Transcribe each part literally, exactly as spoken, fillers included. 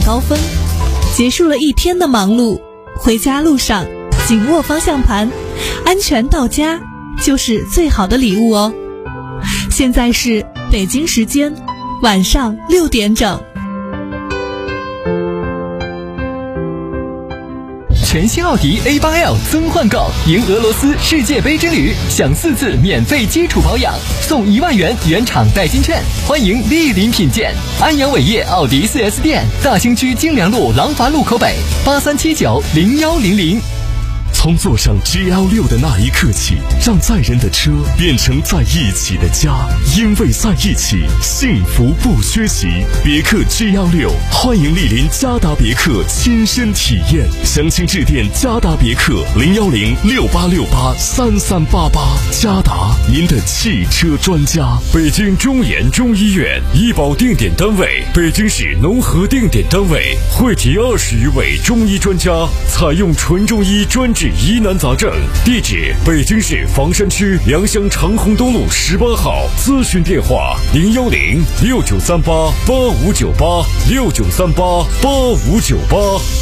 高峰，结束了一天的忙碌，回家路上紧握方向盘，安全到家就是最好的礼物哦。现在是北京时间晚上六点整。 全新奥迪 A 八 L 增换购，赢俄罗斯世界杯之旅，享四次免费基础保养，送一万元原厂代金券，欢迎莅临品鉴。安阳伟业奥迪 四 S 店，大兴区金良路廊坊路口北，八三七九零幺零零。 从坐上 G L 六 的那一刻起，让载人的车变成在一起的家，因为在一起，幸福不缺席。别克 G L 六，欢迎莅临嘉达别克亲身体验，详情致电嘉达别克零幺零六八六八三三八八。嘉达，您的汽车专家。 北京中研中医院医保定点单位，北京市农合定点单位，汇集二十余位中医专家，采用纯中医专治疑难杂症。地址：北京市房山区良乡长虹东路十八号。咨询电话：零幺零六九三八八五九八六九三八八五九八。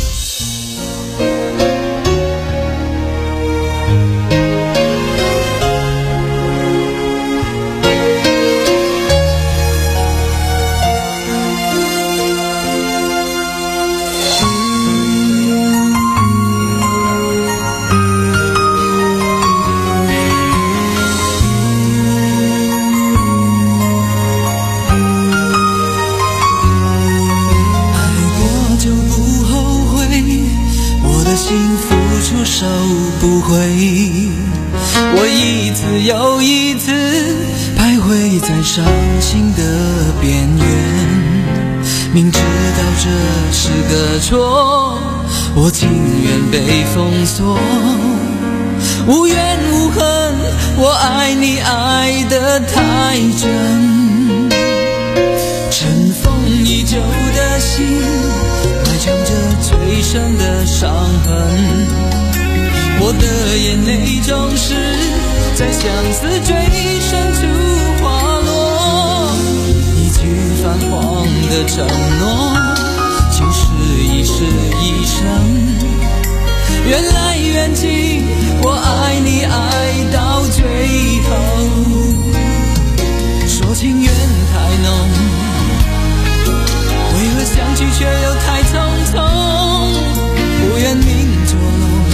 收不回，我一次又一次徘徊在伤心的边缘，明知道这是个错，我情愿被封锁，无怨无恨，我爱你爱得太真，尘封已久的心埋藏着最深的伤痕，我的眼泪总是在相思最深处滑落，一句泛黄的承诺，就是一世一生。缘来缘去，我爱你爱到最后，说情缘太浓，为何相聚却又太匆匆，不愿命捉弄，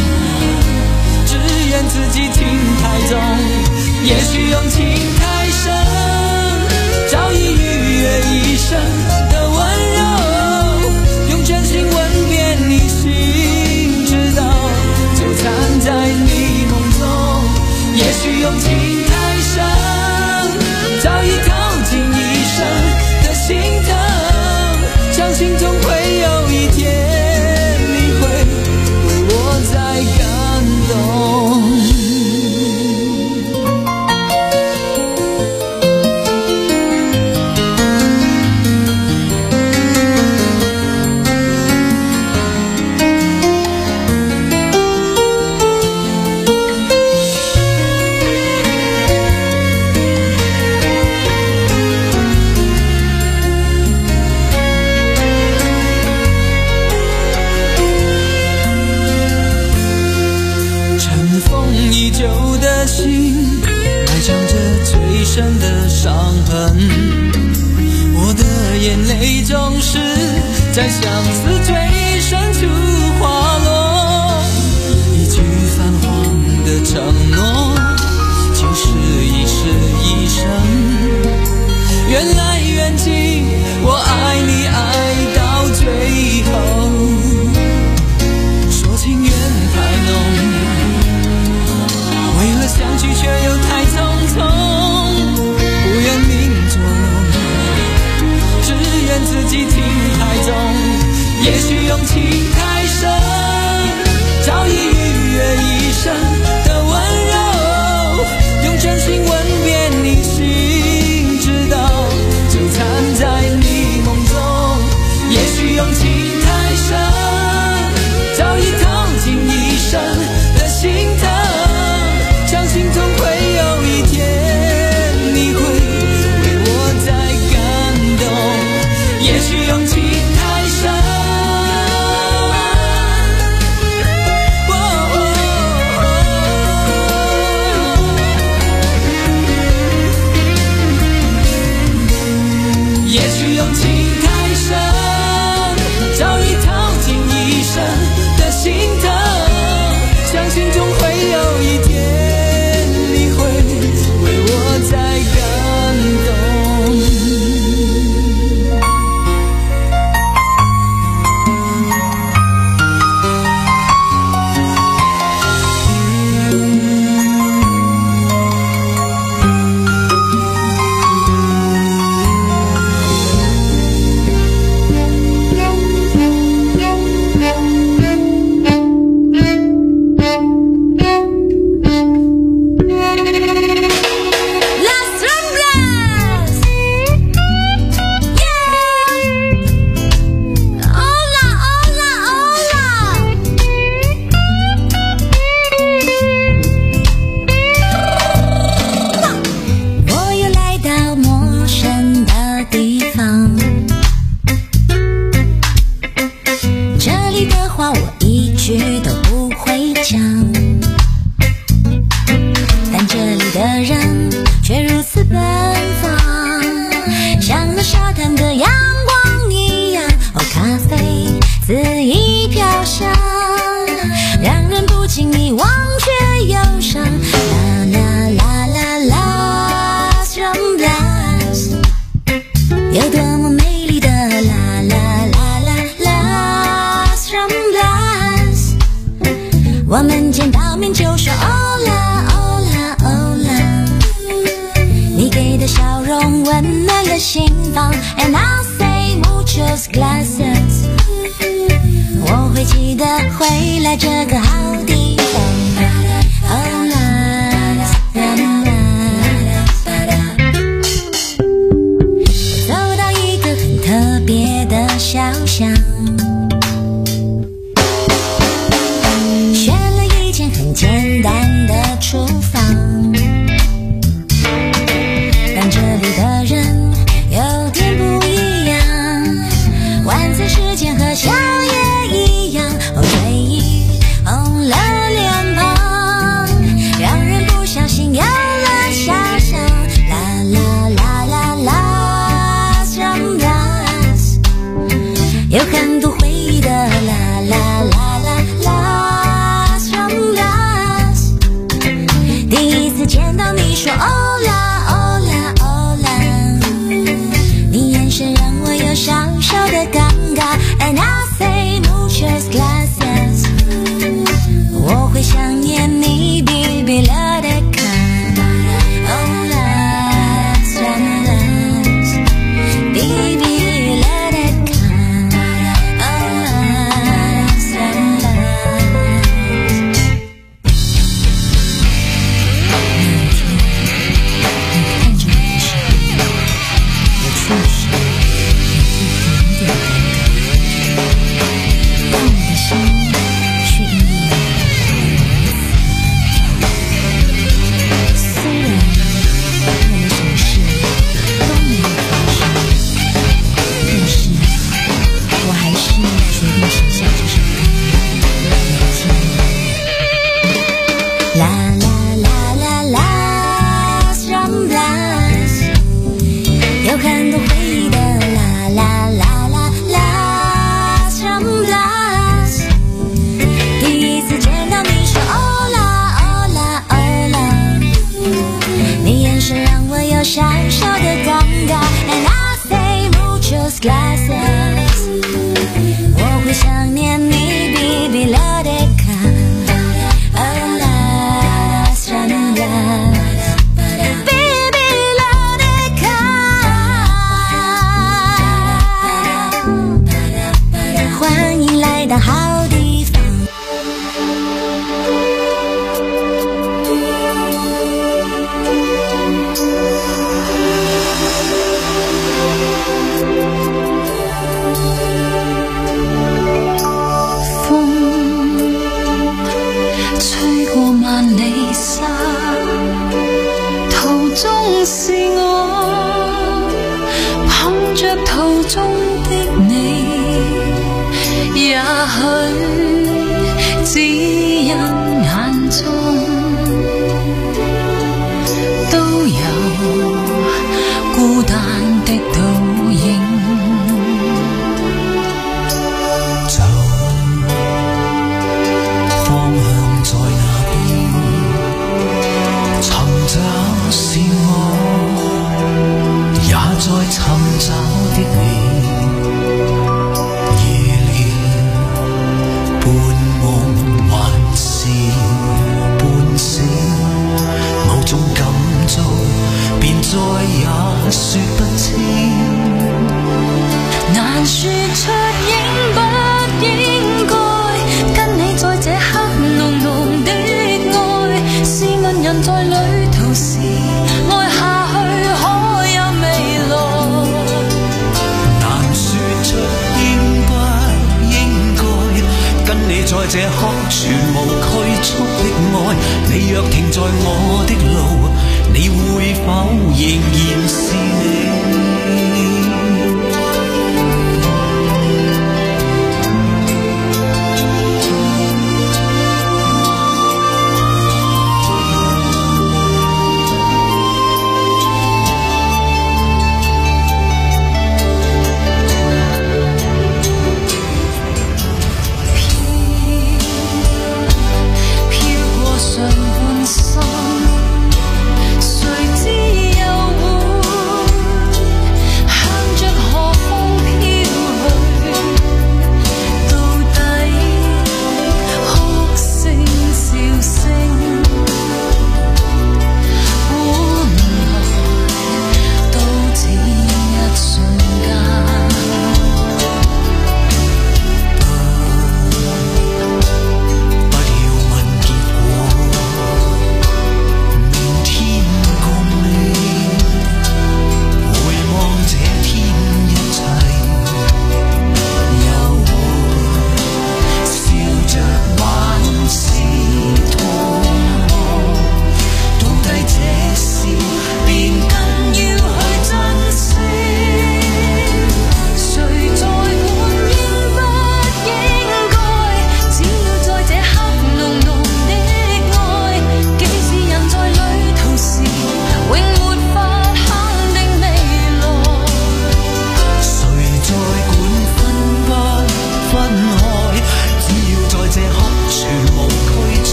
自己情太重，也许用情太深，早已逾越一生的温柔，用真心吻遍你心，直到纠缠在你梦中。也许用情太深，早已掏尽一生的心疼，相信总会有一天你会为我再感动。的伤痕，我的眼泪总是在相思最深处滑落，一句泛黄的承诺，就是一世一生。缘来缘去，我爱你爱到最后，说情缘太浓，为何相聚却又太匆匆，自己情太重，也许用情太深，早已逾越一生的温柔，用真心吻遍你心，直到纠缠在你梦中。也许用情太深，早已掏尽一生的心疼，相信总会有一天你会为我再感动。也许用情太深， 肆意飘香，让人不经意忘却忧伤。啦啦啦啦啦 From Blast， 有多么美丽的啦啦啦啦啦 From Blast， 我们见到面就说哦啦哦啦哦啦，你给的笑容温暖了心房 And I'll say muchos gracias， 我会记得回来这个好地方。哦啦走到一个很特别的小巷，选了一间很简单的厨房，但这里的人有点不一样，晚餐时间和宵夜一样，哦，醉意红了脸庞，让人不小心有了遐想。啦啦啦啦啦 From Blast， 有很多回忆的啦啦啦啦啦 From Blast， 第一次见到你说哦啦哦啦哦啦，你眼神让我有小小的尴尬 And I say muchos gracias， 我会想念你 baby let it come， oh last from last baby let it come， oh last from last。 那天你看着我的时候，我确实有一点点尴尬，但我的心却因为你而虽然我们什么事都没有发生，但是我还是决定写下这首歌来听。啦啦啦啦啦 From Blast， 有很多回忆的啦啦啦啦啦 From Blast， 第一次见到你说哦啦哦啦哦啦，你眼神让我有小小的尴尬 And I say muchos gracias， 我会想念你 baby let it come， oh last from last baby let it come， 欢迎来到好地方。风吹過萬里沙，途中是我碰着途中的你，也許只因眼中都有孤單的倒影。 走，方向在哪邊？尋找是我，也在尋找的你。夜了，半夢還是半醒，某種感觸，便再也說不清。 難說出應不應該跟你在這刻濃濃的愛，是問人在旅途時愛下去可有未來。 難說出應不應該跟你在這刻全無拘束的愛，你若停在我的路，你會否仍然是你？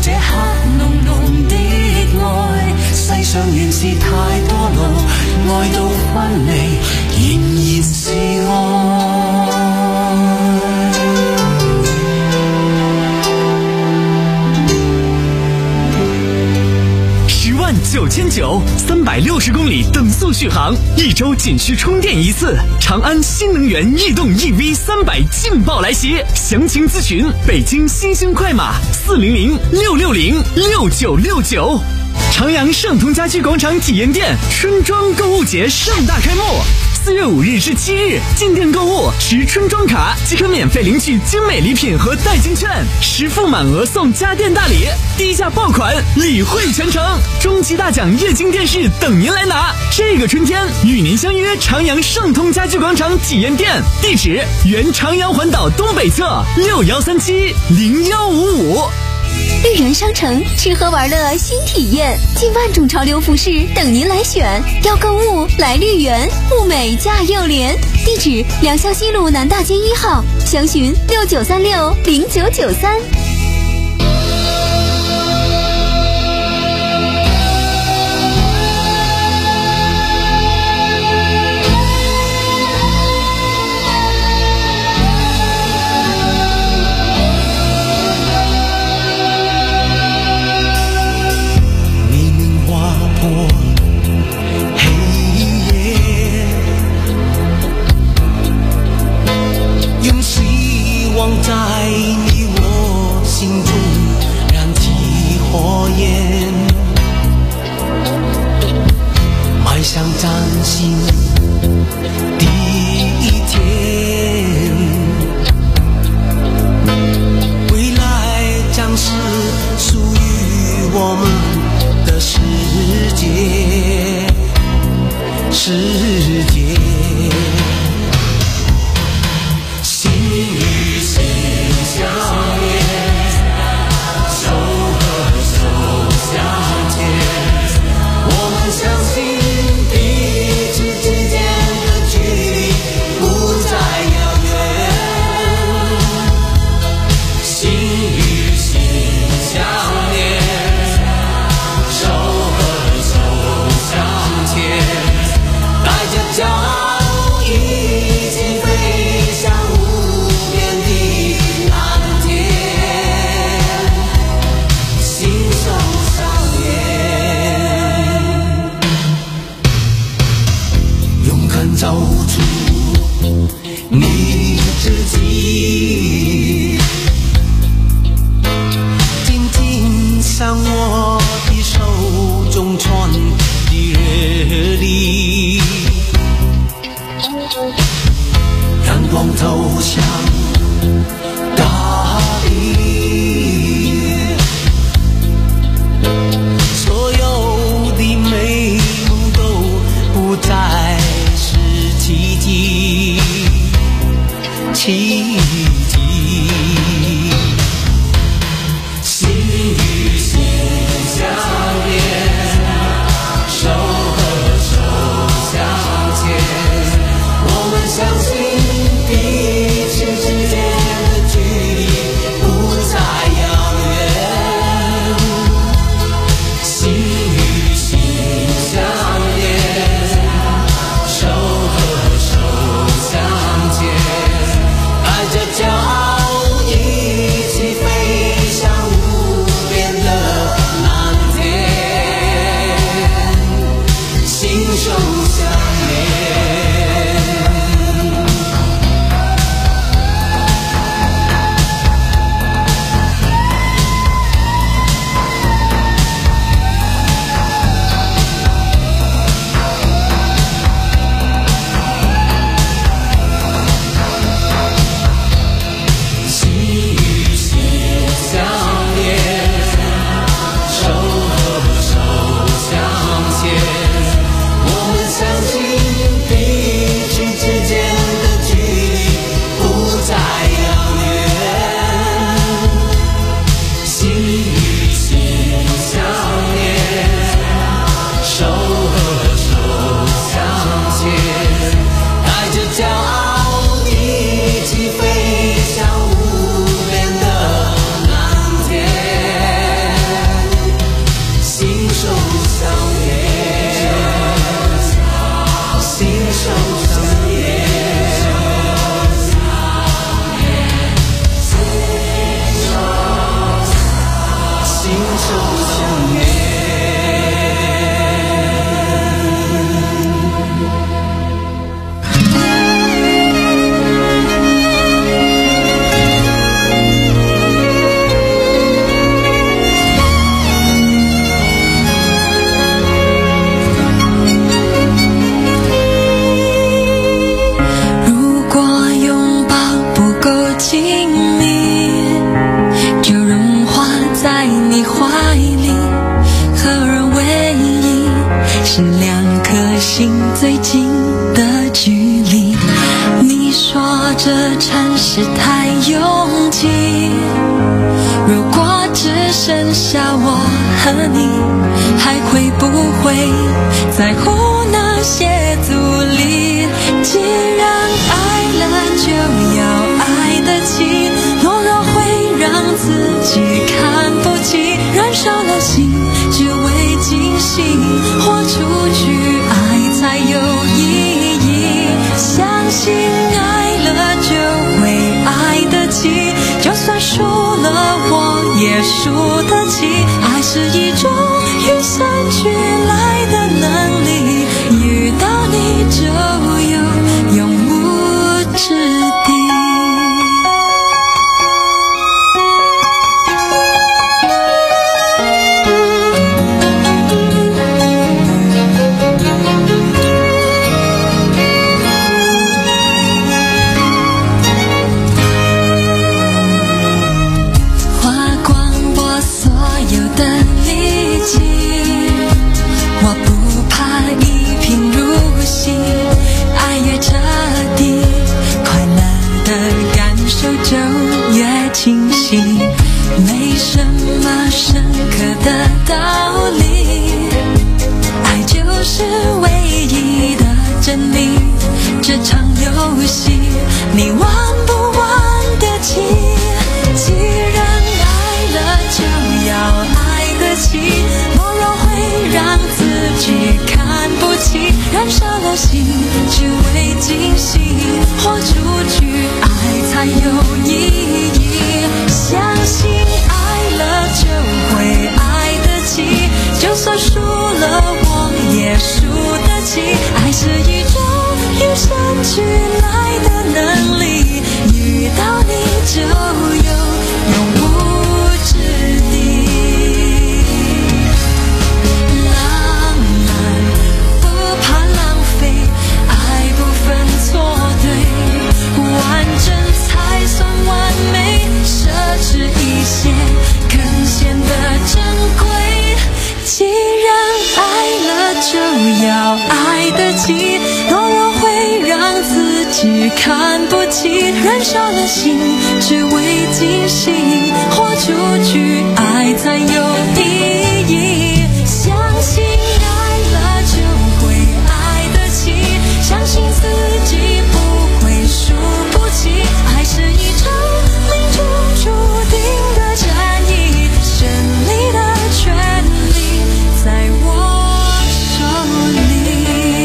這刻濃濃的愛，世上原是太多路，愛到分離仍然是愛。 十万九千九，三百六十公里等速续航，一周仅需充电一次。长安新能源逸动 E V 三百劲爆来袭，详情咨询北京新兴快马四零零六六零六九六九。长阳盛通家居广场体验店春装购物节盛大开幕。四月五日至七日，进店购物持春装卡即可免费领取精美礼品和代金券，实付满额送家电大礼，低价爆款，礼惠全程。终极大奖液晶电视等您来拿。这个春天与您相约长阳盛通家居广场体验店，地址原长阳环岛东北侧六幺三七零幺五五。 绿园商城吃喝玩乐新体验，近万种潮流服饰等您来选。要购物来绿园，物美价又廉。地址：良校西路南大街一号，详询六九三六零九九三。 在你我心中燃起火焰，迈向崭新第一天，未来将是属于我们的世界，世界。心与心相连，手和手相牵，我们相信彼此之间的距离不再遥远。心与心相连，手和手相牵，带着骄傲一起飞向无边的蓝天，心手相连，勇敢走出你自己，紧紧上我的手中传的热力，阳光走向大地，所有的美梦都不再是奇迹，奇迹。心与心相连，手和手相牵，我们相信彼此之间的距离不再遥远。心与心相连，手和手相牵，带着骄傲一起飞向无边你怀里，合而为一，是两颗心最近的距离。你说这城市太拥挤，如果只剩下我和你，还会不会在乎那些阻力？既然爱了就要爱得起，懦弱会让自己看不起，燃烧了心只为惊喜，豁出去爱才有意义。相信爱了就会爱得起，就算输了我也输得起。爱是一种与生俱来的能力，遇到你就有永无之地。清晰，没什么深刻的道理，爱就是唯一的真理。这场游戏你玩不玩得起？既然爱了就要爱得起，懦弱会让自己看不起，燃烧了心只为惊喜，豁出去爱才有意义。相信爱了就会爱得起，就算输了我也输得起。爱是一种与生俱来的能力，遇到你就有永无之地。浪漫不怕浪费，爱不分错对，完整才算完美，奢侈一些更显得珍贵。既然爱了就要爱得起，懦弱会让自己看不起，燃烧了心只为惊喜，豁出去爱才有意义。相信爱了就会爱得起，相信自己不会输不起。爱是一场命中注定的战役，胜利的权利在我手里。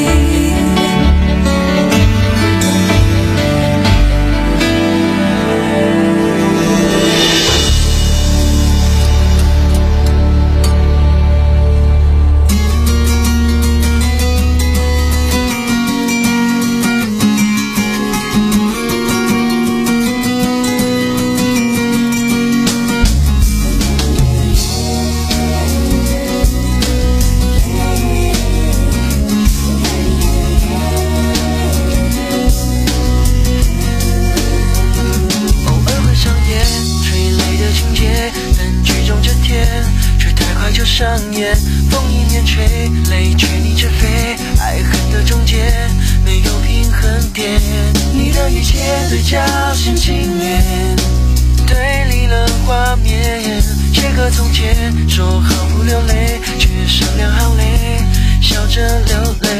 上演，风一面吹，泪却逆着飞，爱恨的终结没有平衡点。你的一切对角线情缘，对立了画面，写个从前，说好不流泪，却剩两行泪，笑着流泪。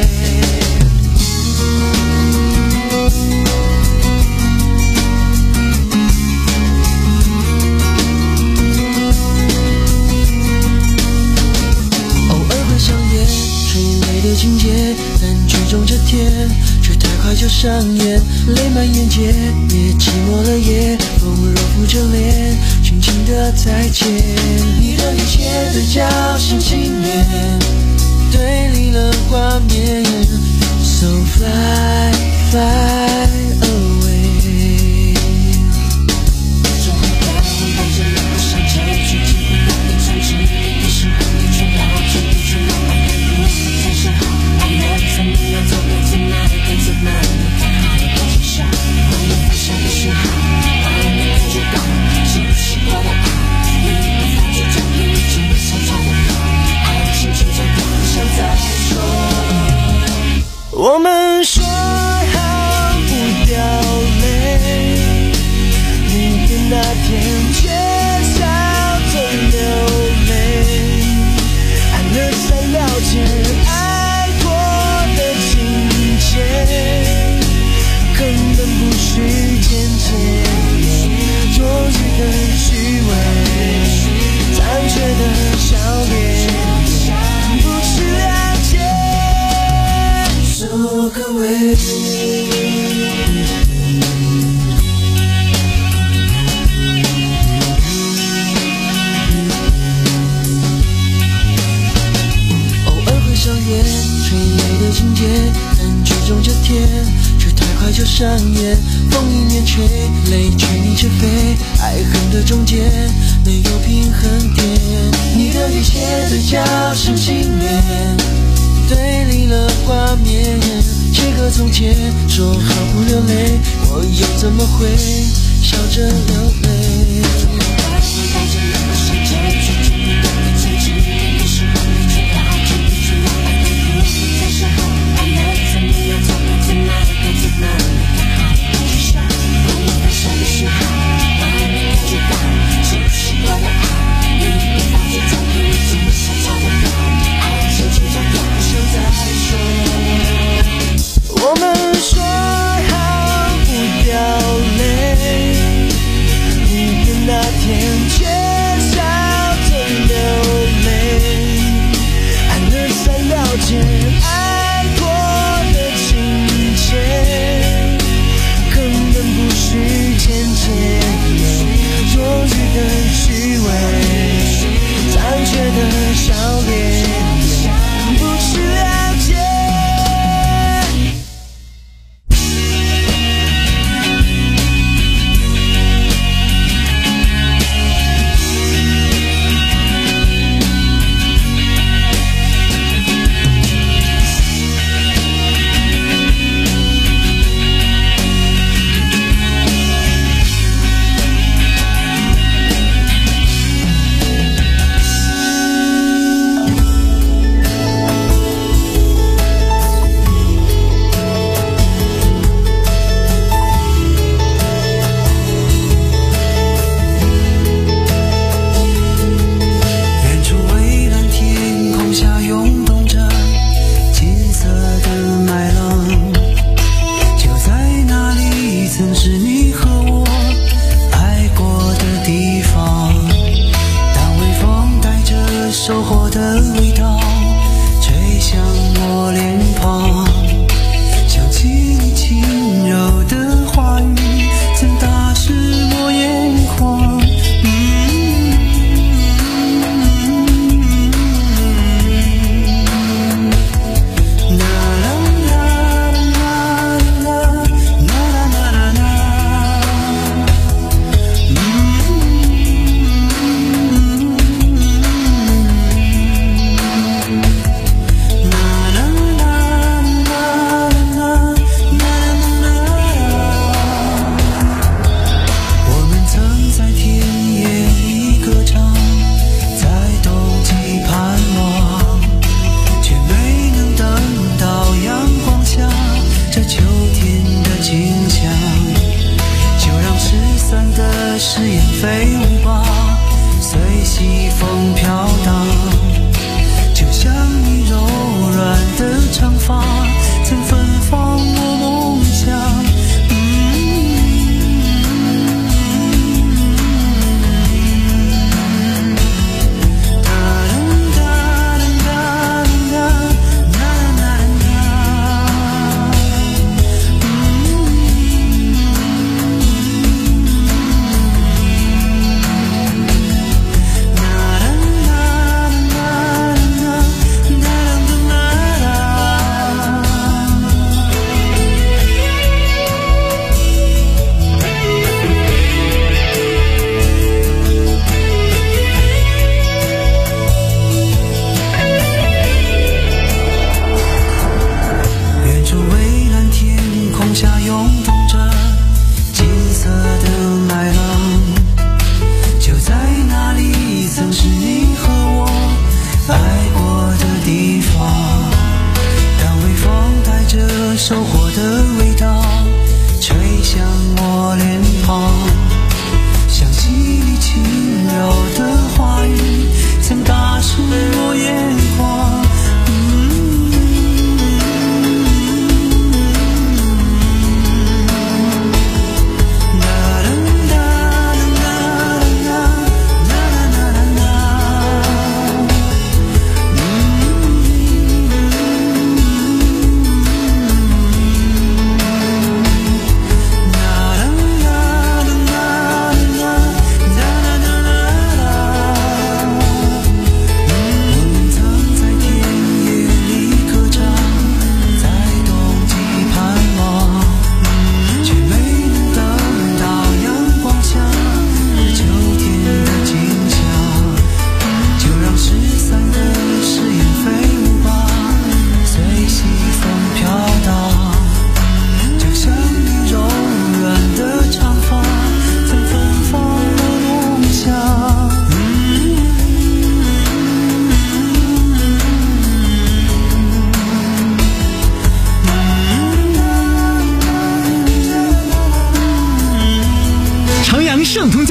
的情节，但剧中这天却太快就上演，泪满眼睫，也寂寞了夜，风若拂着脸，轻轻的再见。你的一切对角线情缘，对立了画面 ，So fly fly away。这回答会带着两个山丘，去记忆的一场情，你是我的最好，最不最浪漫的故事。爱人在你要走的在哪里？跟着哪里？看好的东西上，我们分享的讯号，把我们感觉到，是不是我的爱？你的感觉。 上演，风迎面吹，泪去你却飞，爱恨的中间没有平衡点。你的一切对角是经验，对立了画面，切割从前，说好不流泪，我又怎么会笑着流泪？我们说好不掉泪，离别那天却笑着流泪，爱了才了解爱过的情节，根本不需浅浅，多余的虚伪，残缺的笑脸，不去了解。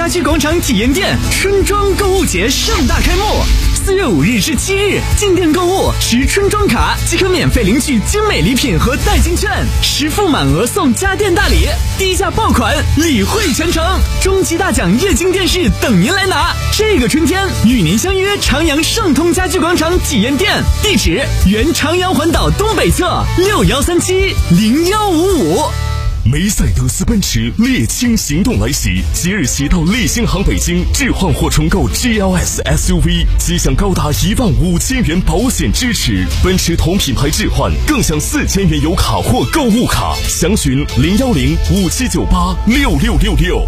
具广场体验店春装购物节盛大开幕，四月五日至七日，进店购物持春装卡即可免费领取精美礼品和代金券，实付满额送家电大礼，低价爆款，礼惠全程，终极大奖液晶电视等您来拿。这个春天与您相约长阳盛通家具广场体验店，地址原长阳环岛东北侧六幺三七零幺五五。 梅赛德斯奔驰猎青行动来袭，即日起到利星行北京置换或重购 G L S S U V， 即享高达一万五千元保险支持。奔驰同品牌置换更享四千元油卡或购物卡，详询零幺零五七九八六六六六。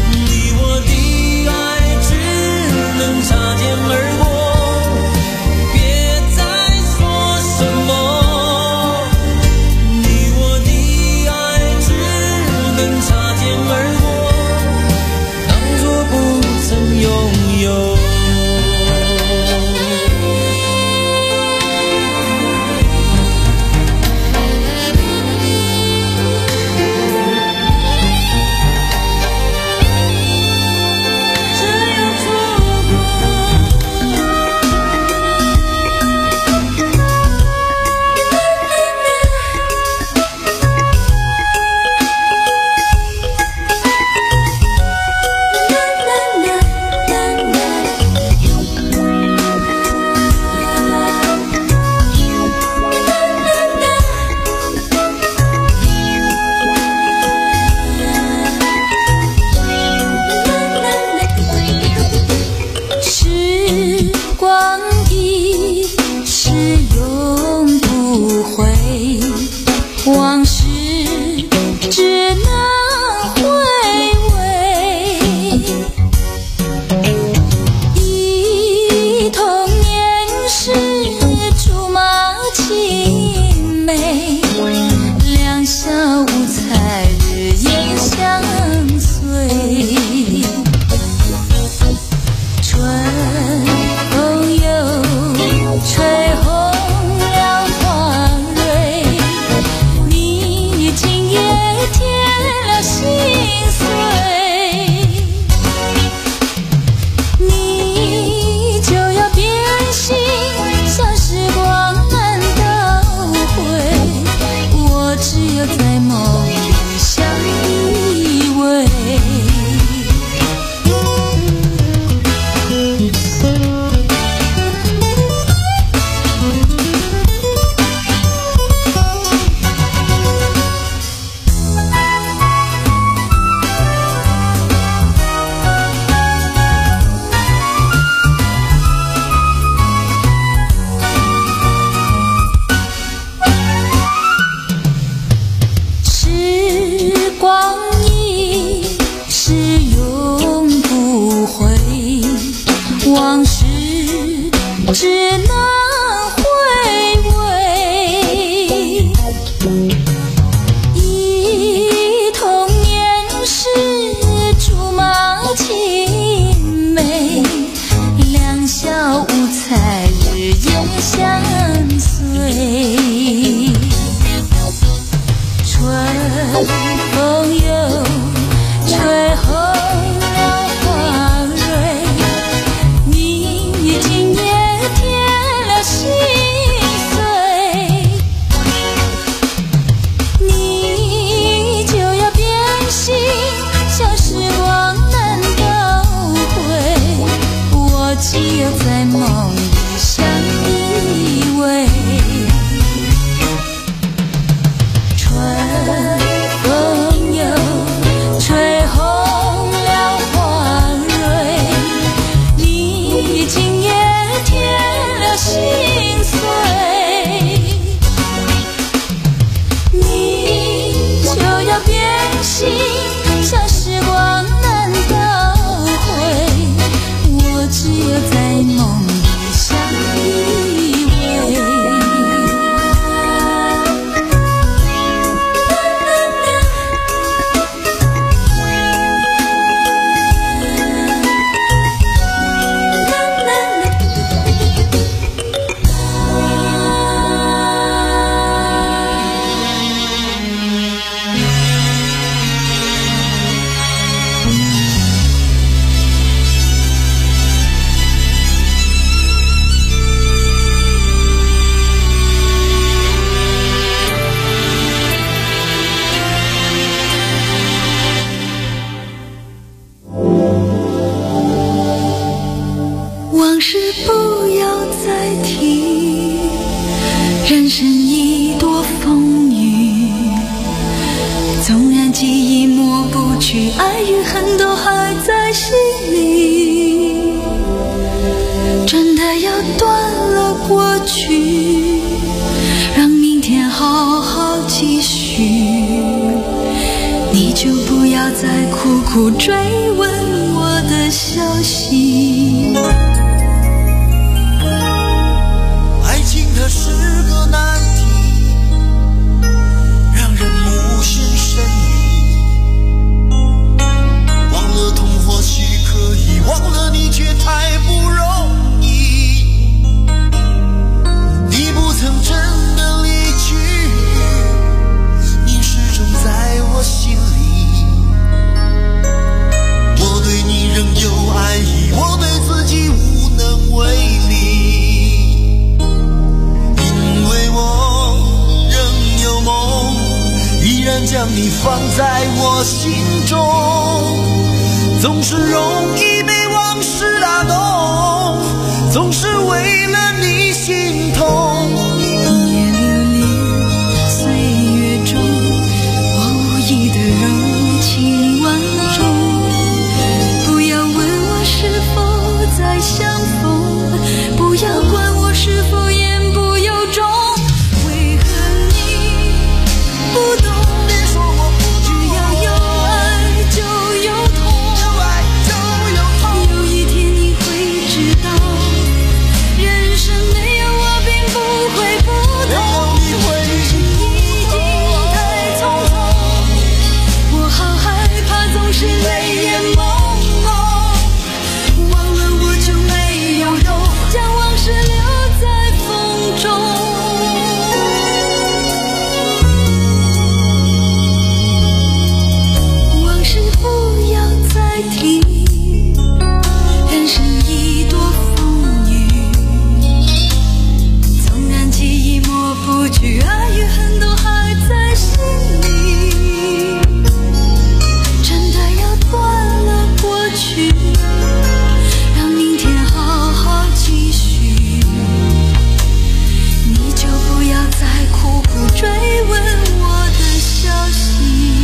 擦肩而过， 爱与恨都还在心里，真的要断了过去，让明天好好继续，你就不要再苦苦追问我的消息。 爱情它是个难题，让人无限神秘，忘了痛或许可以，忘了你却太不容易，你不曾真的离去，你始终在我心里，我对你仍有爱意，我对自己无能为力，因为我仍有梦，依然将你放在我心中，总是容易被往事打动，总是为了你心痛。 夜流连岁月中，我无意的柔情万种，不要问我是否再相逢，不要管我是否言不由衷，为何你不懂？ 别说我不懂， 只要有爱就有痛， 有爱就有痛， 有一天你会知道，人生没有我并不会不同， 你会人生已经太匆匆，我好害怕总是泪眼朦胧，忘了我就没有用，将往事留在风中，往事不要再提，人生已多风雨，纵然记忆抹不去，爱与恨都还在心里，真的要断了过去，让明天好好继续，你就不要再苦苦追问我的消息。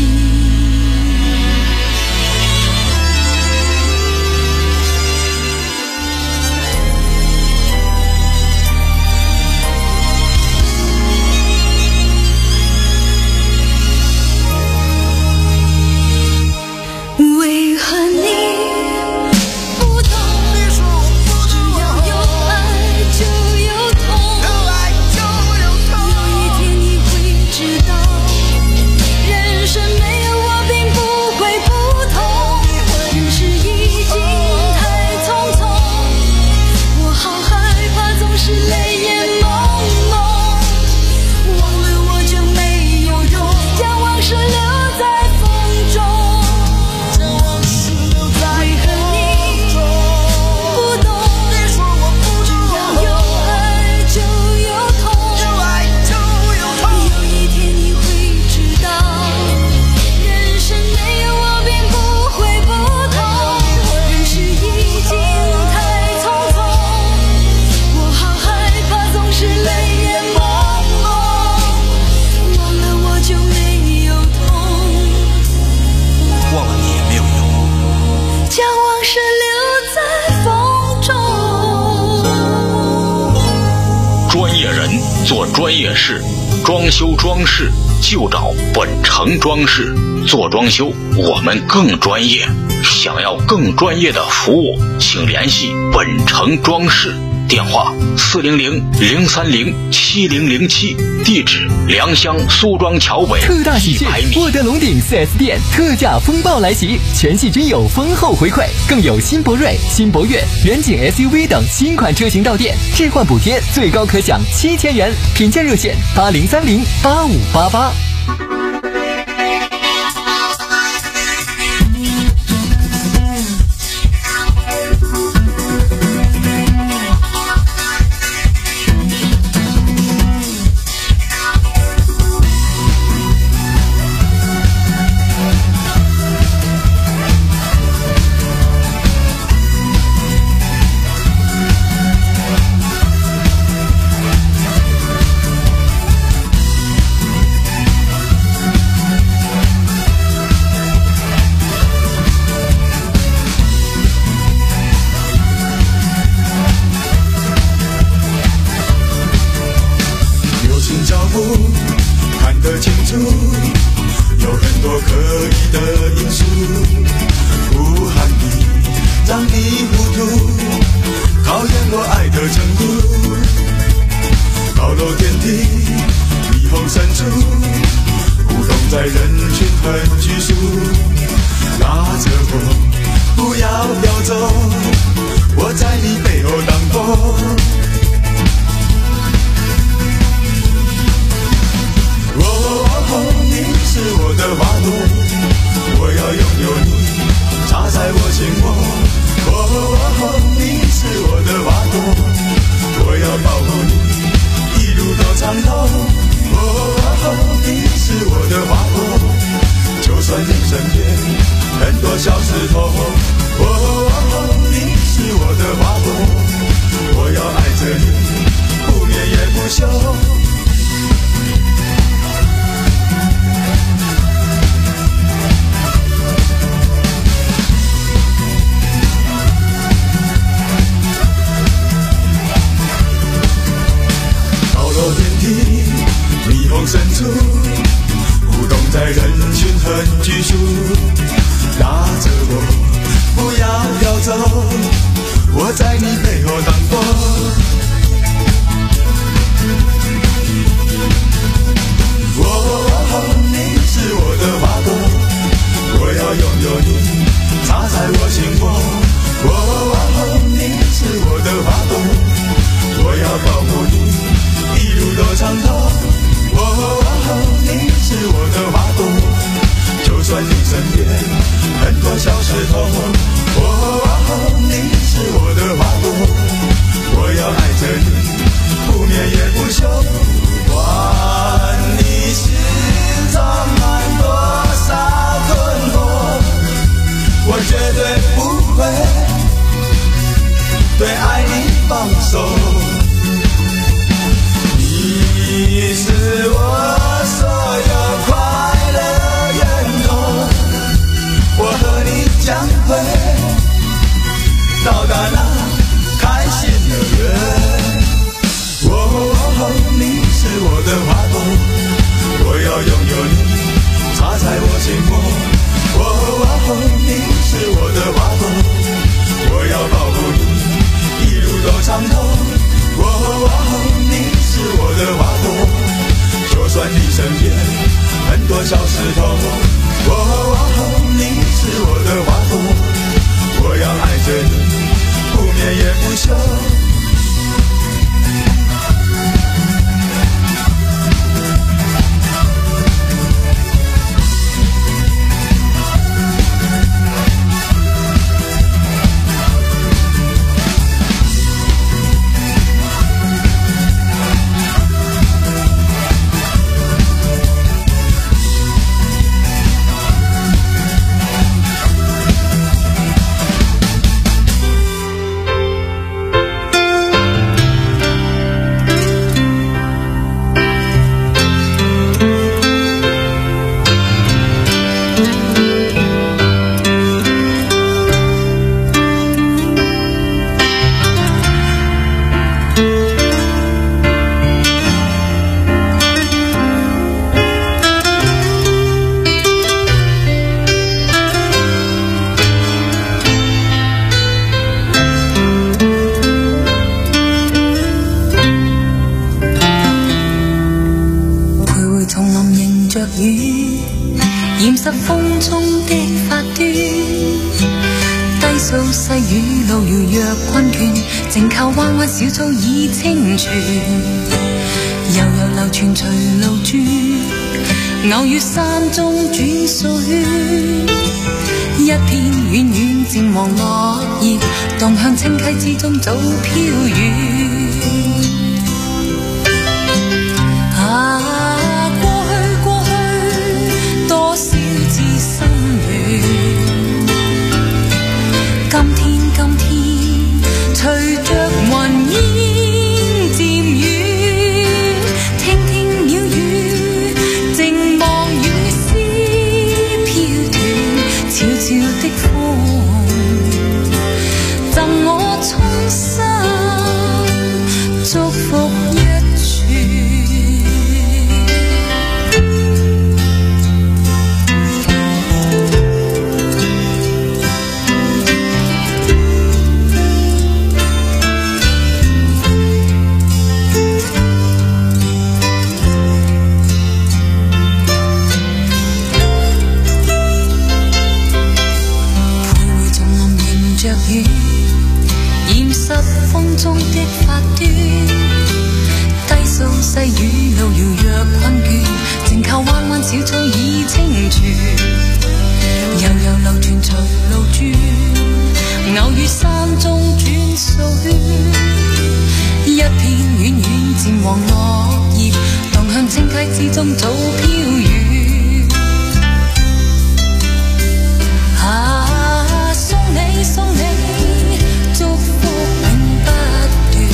为何你不懂？ 别说我不只懂， 要有爱就有痛， 有爱就有痛， 有一天你会知道，人生没有我并不会不同，人世已经太匆匆，我好害怕总是泪眼朦胧，忘了我就没有用，将往事留在风中。 将往事留在为何你风中。 不懂？ 别说我不只要有懂， 爱就有痛， 有爱就有痛， 有一天你会知道，人生没有我并不会不同，人世已经太匆匆，我好害怕总是泪眼朦胧，忘了我就没有痛， 忘了你也没有用。 将往事留在风中。 专业人做专业事，装修装饰就找本城装饰。做装修我们更专业，想要更专业的服务，请联系本城装饰。电话四零零零三零七零零七，地址良乡苏庄桥尾特大喜讯一百！米。 沃德龙鼎 四 S 店特价风暴来袭，全系均有丰厚回馈，更有新博瑞、新博越、远景 S U V 等新款车型到店，置换补贴最高可享七千元，品鉴热线八零三零八五八八。 意的因素，不喊你让你糊涂，考验我爱的程度。高楼电梯，霓虹深处，舞动在人群很拘束，拉着我不要飘走，我在你背后挡风。哦，你是我的花朵，我要拥有你，插在我心窝。哦，你是我的花朵，我要保护你，一路到长头。哦，你是我的花朵，就算你身边很多小石头。哦，你是我的花朵，我要爱着你，不眠也不休。霓虹深处，舞动在人群很拘束，拉着我不要飘走，我在你背后挡风。哦，你是我的花朵，我要拥有你，插在我心窝。哦，你是我的花朵，我要保护你，一路到长头。哦，你是我的花朵，就算你身边很多小石头。哦，你是我的花朵，我要爱着你，不眠也不休。管你心中满多少困惑，我绝对不会对爱你放手。你是我所有快乐源头，我和你将会到达那开心的人。哦，你是我的花朵，我要拥有你，插在我心窝。哦，你是我的花朵，我要保护你，一路到长头。哦，你是我的花朵，就算你身边很多小石头。哦，你是我的花朵，我要爱着你，不眠也不休。 小草已清泉，悠悠流傳隨路轉，偶遇山中轉數圈，一片遠遠漸黃落葉，蕩向清溪之中早飄遠。啊，過去過去，多少次心軟，今天今天隨着雲煙漸遠，聽聽鳥語，靜望雨絲飄斷，悄悄的風贈我衷心祝中的發端，低訴細雨路遙若困倦，靜靠彎彎小草已清泉，悠悠流泉隨路轉，偶遇山中轉數圈，一片遠遠漸黃落葉，蕩向清溪之中早飄遠。啊，送你送你，祝福永不斷，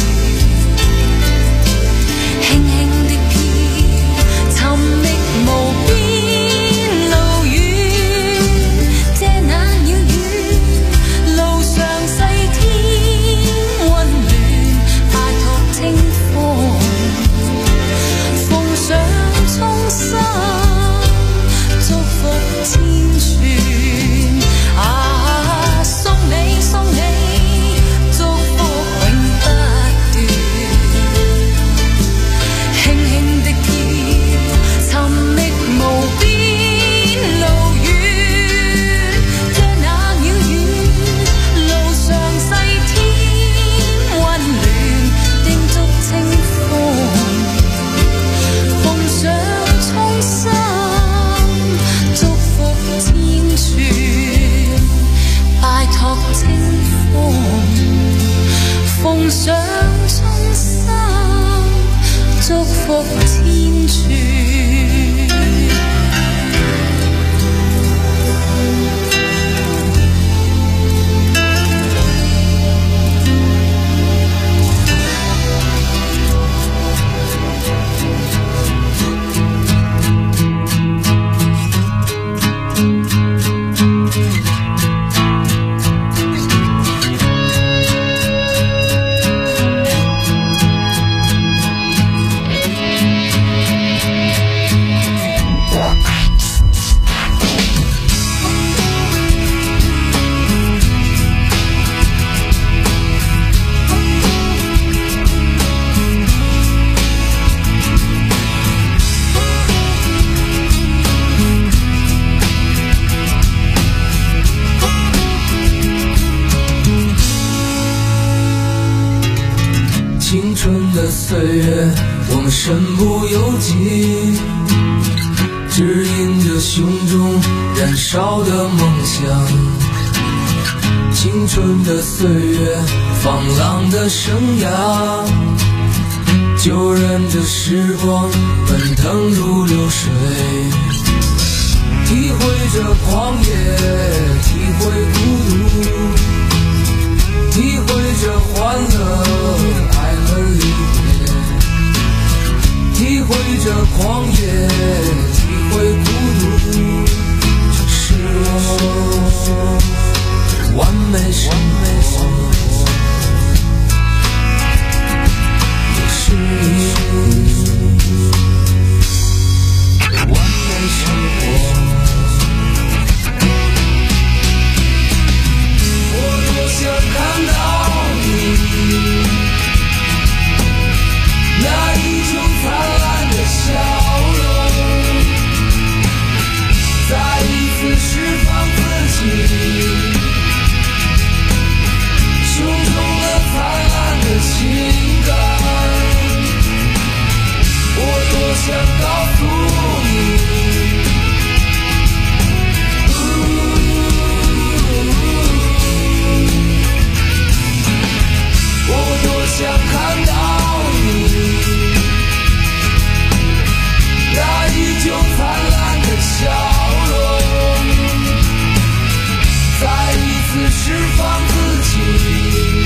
輕輕的飄，尋覓無邊路遠，這那遙遠路上細天溫暖，拜託清風，奉上衷心祝福千串。啊，送你送你，祝福永不斷，輕輕的飄，尋覓無邊路遠，這那遙遠路上細天溫暖，叮囑清風，奉上衷心祝福千串，拜託清風，奉上衷心祝福千串。 青春的岁月，我们身不由己，指引着胸中燃烧的梦想。青春的岁月，放浪的生涯，就任着时光奔腾如流水，体会着狂野，体会孤独，体会着欢乐，爱恨离别，体会着狂野，体会孤独，这是我完美生活，也是你完美生活。我多想看到你那依旧灿烂的笑容，再一次释放自己胸中的灿烂的情感。我多想告诉你，我多想看到你那依旧灿烂的笑容，再一次释放自己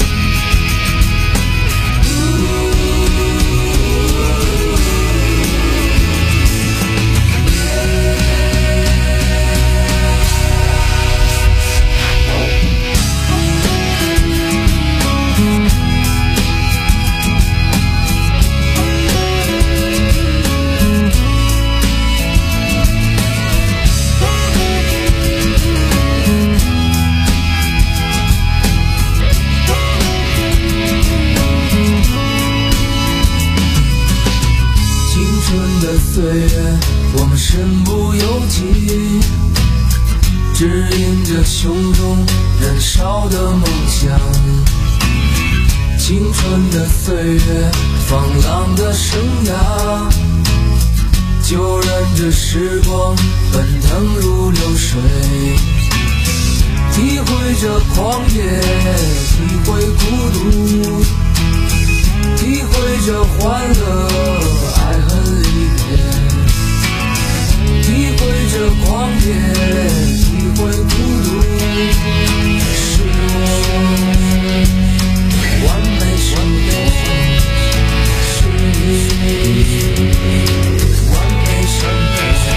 岁月，我们身不由己，指引着胸中燃烧的梦想。 青春的岁月，放浪的生涯，就任着时光奔腾如流水，体会着狂野，体会孤独，体会着欢乐，爱恨离别，体会着狂野，体会孤独，是我完美生活，是你完美生活。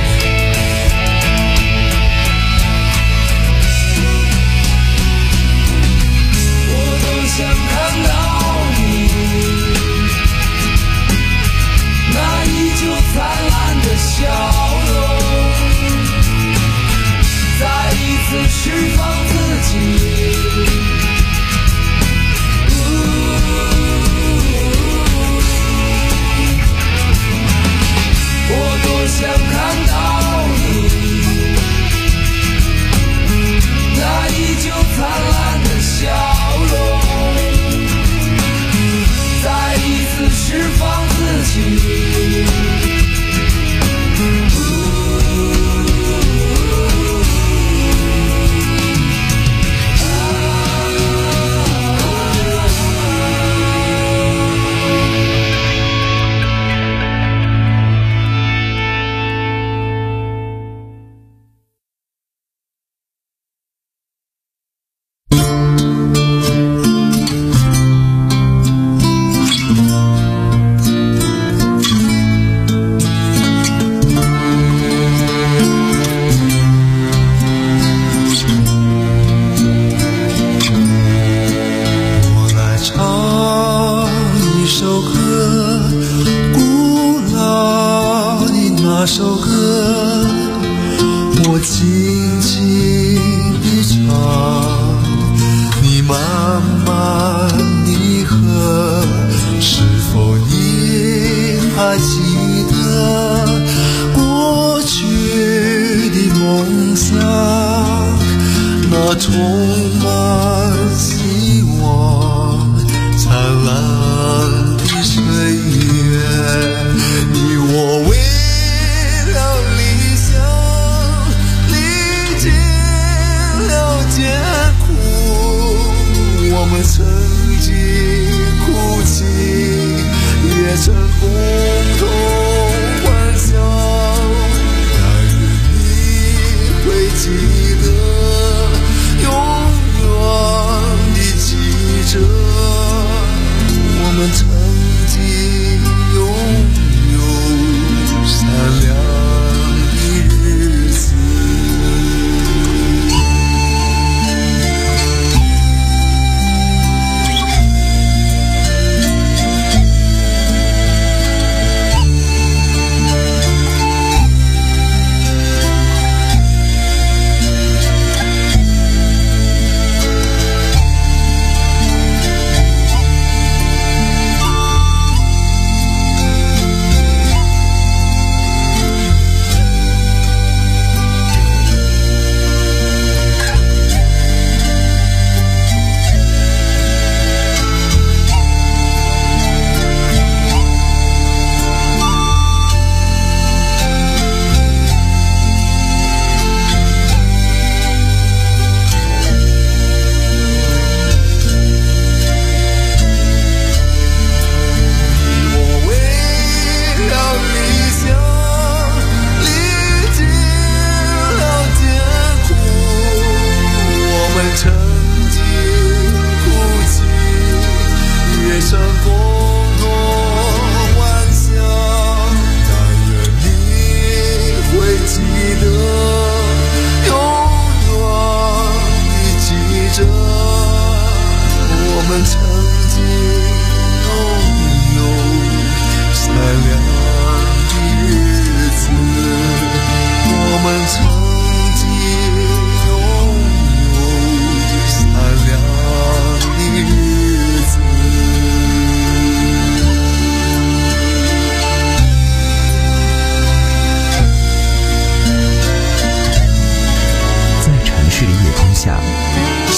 我多想看到你那依旧灿烂的笑容，再一次释放自己。我多想看到你那依旧灿烂的笑容，再一次释放自己。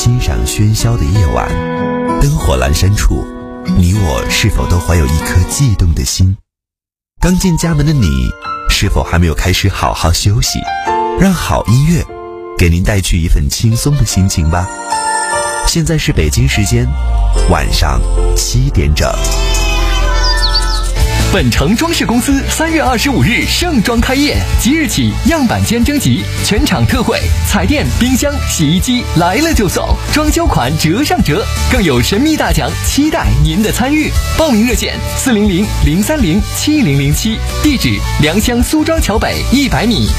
欣赏喧嚣的夜晚，灯火阑珊处，你我是否都怀有一颗悸动的心？刚进家门的你，是否还没有开始好好休息？让好音乐给您带去一份轻松的心情吧。现在是北京时间晚上七点整。 本城装饰公司三月二十五日盛装开业，即日起样板间征集，全场特惠，彩电、冰箱、洗衣机来了就送，装修款折上折，更有神秘大奖，期待您的参与。报名热线四零零零三零七零零七，地址良乡苏庄桥北一百米。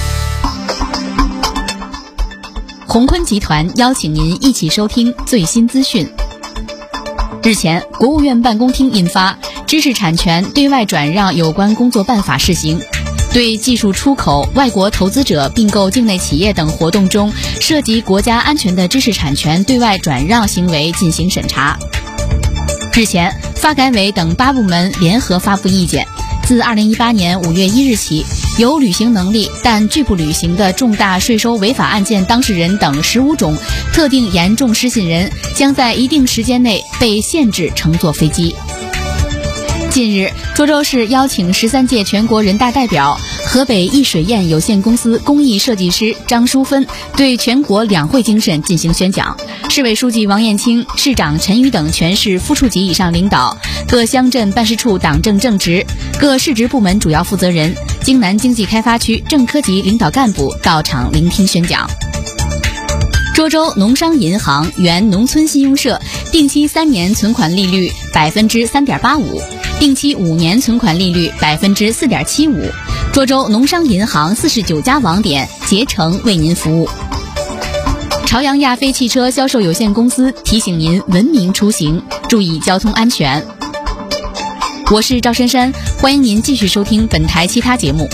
鸿坤集团邀请您一起收听最新资讯。日前，国务院办公厅印发《知识产权对外转让有关工作办法》试行，对技术出口、外国投资者并购境内企业等活动中涉及国家安全的知识产权对外转让行为进行审查。日前，发改委等八部门联合发布意见，自二零一八年五月一日起，有履行能力但拒不履行的重大税收违法案件当事人等十五种特定严重失信人，将在一定时间内被限制乘坐飞机。近日，涿州市邀请十三届全国人大代表、河北易水燕有限公司工艺设计师张淑芬对全国两会精神进行宣讲。市委书记王艳清、市长陈宇等全市副处级以上领导、各乡镇办事处党政正职、各市直部门主要负责人、京南经济开发区正科级领导干部到场聆听宣讲。涿州农商银行原农村信用社定期三年存款利率百分之三点八五，定期五年存款利率百分之四点七五。涿州农商银行四十九家网点竭诚为您服务。朝阳亚飞汽车销售有限公司提醒您文明出行，注意交通安全。我是赵珊珊，欢迎您继续收听本台其他节目。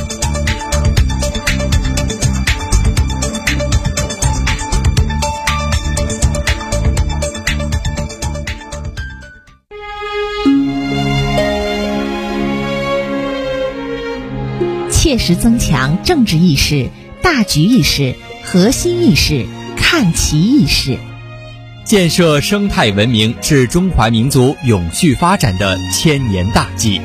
切实增强政治意识、大局意识、核心意识、看齐意识， 建设生态文明是中华民族永续发展的千年大计。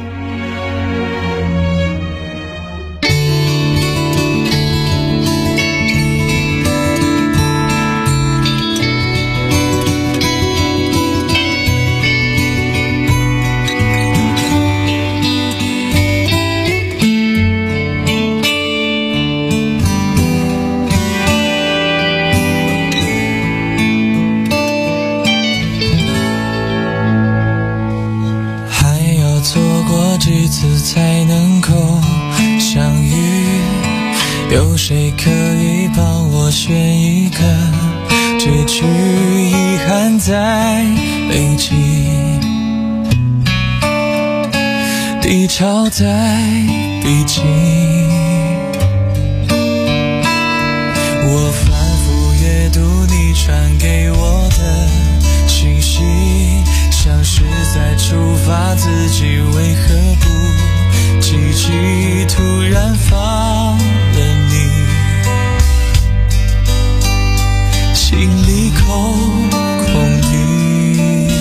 才能够相遇，有谁可以帮我选一个结局？遗憾在累积，低潮在逼近，我反复阅读你传给我的信息，像是在处罚自己，为何不积极？突然放了你，心里空空的，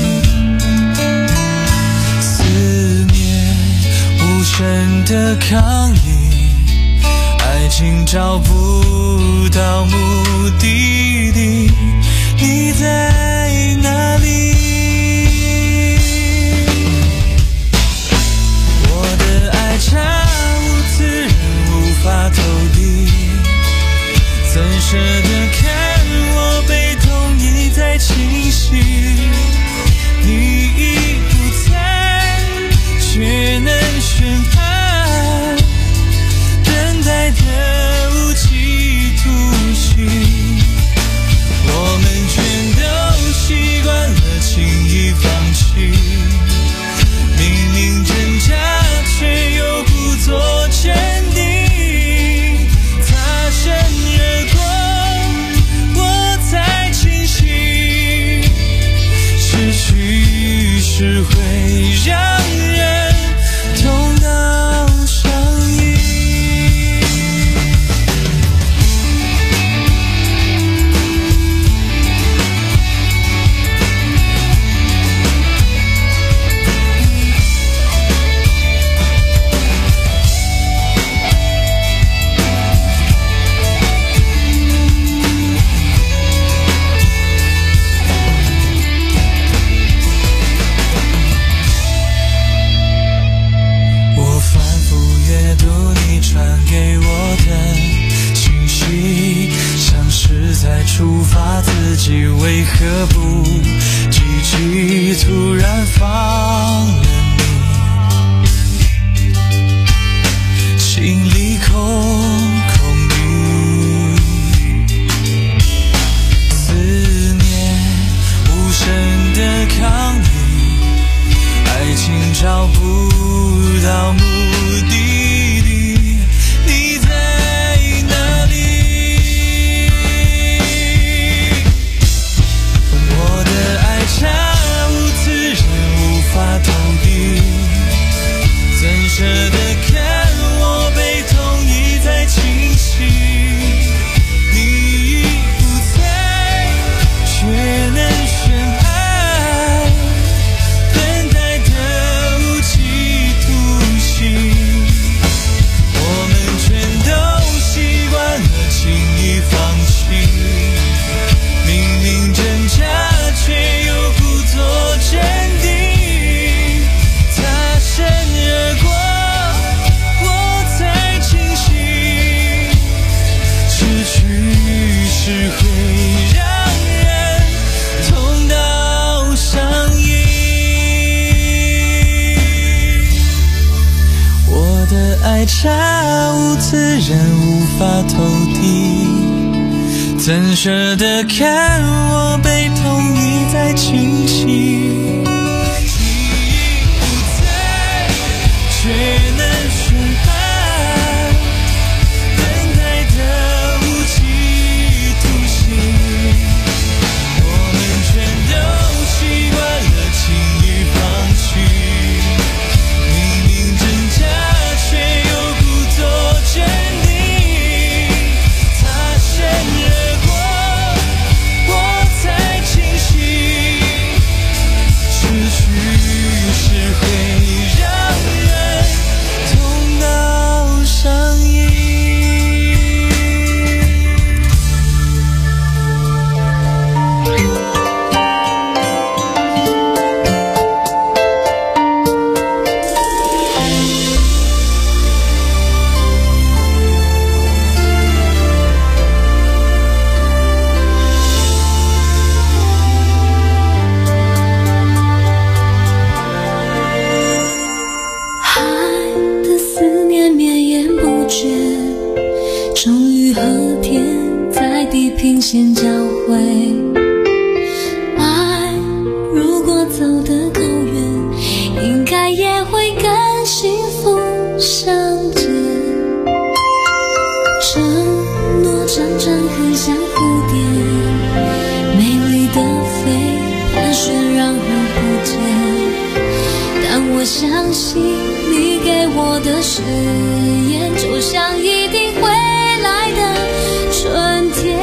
思念无声的抗议，爱情找不到目的地，你在哪里？差无此人无法投递，怎舍得看我被痛一再侵袭？你已不在，却能宣判，等待的无期徒刑。我们全都习惯了轻易放弃，明明挣扎却又故作坚定，擦身而过，我才清醒，失去是会让人痛到上瘾。 为何不记起突然放了你，心里空空的，思念无声的抗议，爱情找不到目的地，你在哪里？我的爱差无此人无法投递，怎舍得看我被痛一再侵袭？你已不在，却能选爱，等待的无期徒刑。我们全都习惯了轻易放弃，明明挣扎却又故作镇定，擦身而过我才清醒，失去是会让人痛到上瘾。我的爱差无此人无法投递，怎舍得看我被痛一再侵袭？你已不在，却能选爱，等待的无期徒刑。我们全都习惯了轻易放弃，明明挣扎却又故作镇定，擦身而过我才清醒，失去是会让人痛到上瘾。 爱的思念绵延不绝，终于和天在地平线交汇。爱如果走得够远，应该也会跟幸福相见。承诺阵阵很像蝴蝶，美丽的飞盘旋让人不解，但我相信你给我的誓言，就像一定会来的春天。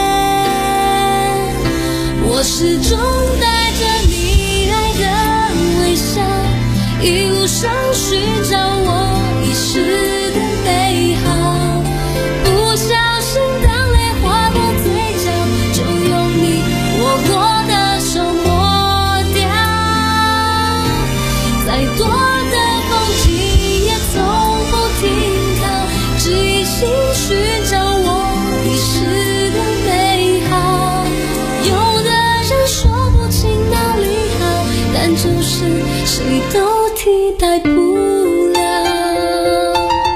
我始终带着你爱的微笑，一路上寻找我遗失的美好。不小心当泪划过嘴角，就用你握过的手抹掉。再多的风景也从不停靠，只一心寻找我遗失的美好。有的人说不清哪里好，但就是谁都替代不了。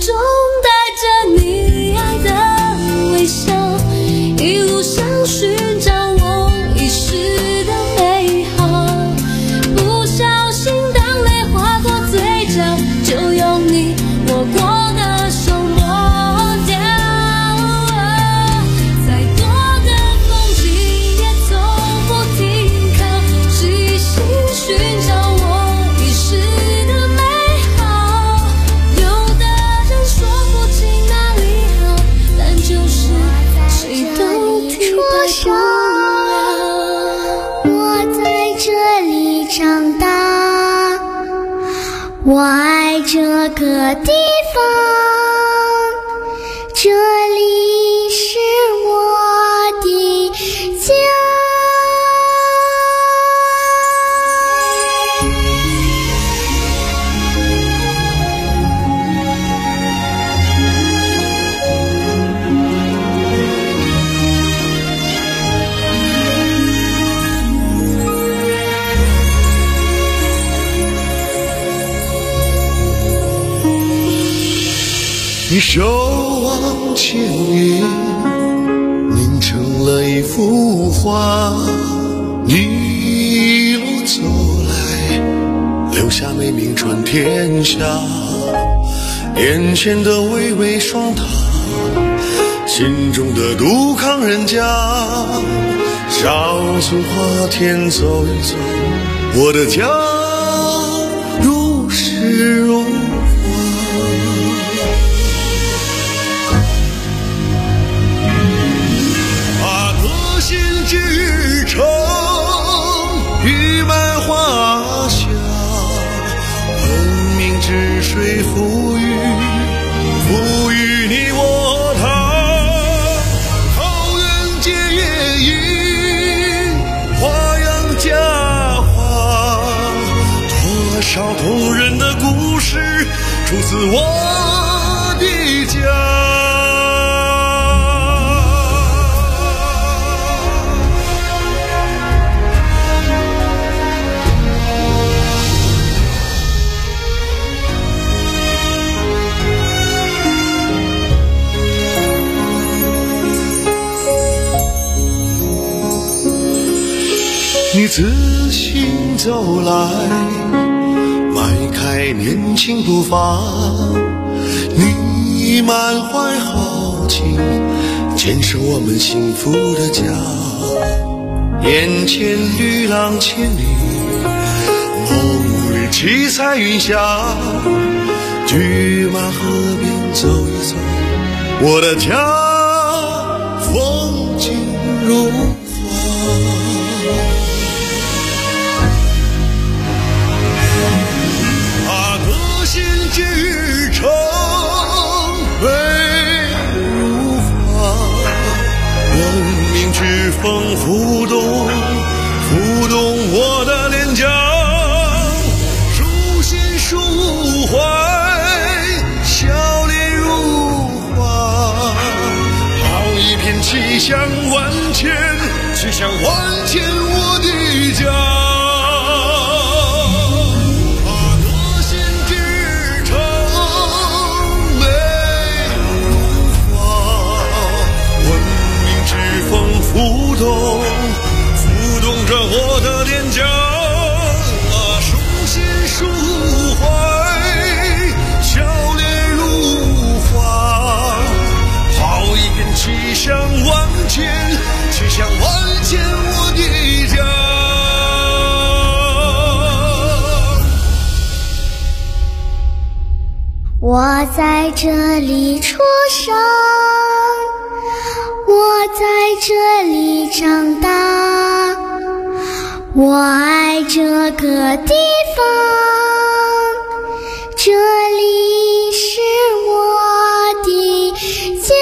中带着你爱的微笑，一路上寻找我遗失的美好。不小心当泪划过嘴角，就用你握过的手抹掉。再多的风景也从不停靠，是一心寻找我遗失的美好。有的人说不清哪里好，但就是谁都替代不了。 我在这里长大，我爱这个地方，这里是我的家。 你守望千年，凝成了一幅画。你一路走来，留下美名传天下。眼前的巍巍双塔，心中的杜康人家。小村花田走一走，我的家如诗如之城，玉满华夏，文明之水赋予，赋予你我他。桃源结夜莺，花样佳话，多少动人的故事出自我的家。你自行走来，迈开年轻步伐，你满怀豪情，坚守我们幸福的家。眼前绿浪千里，梦里七彩云霞，驹马河边走一走，我的家风景如画。之城美如画，文明之风浮动，浮动我的脸颊。书信抒怀，笑脸如花，好一片气象万千，气象万千我的家。浮动，浮动着我的脸颊，书信抒怀，笑脸如花，好一片气象万千，气象万千我的家。 我在这里出生，我在这里长大，我爱这个地方，这里是我的家。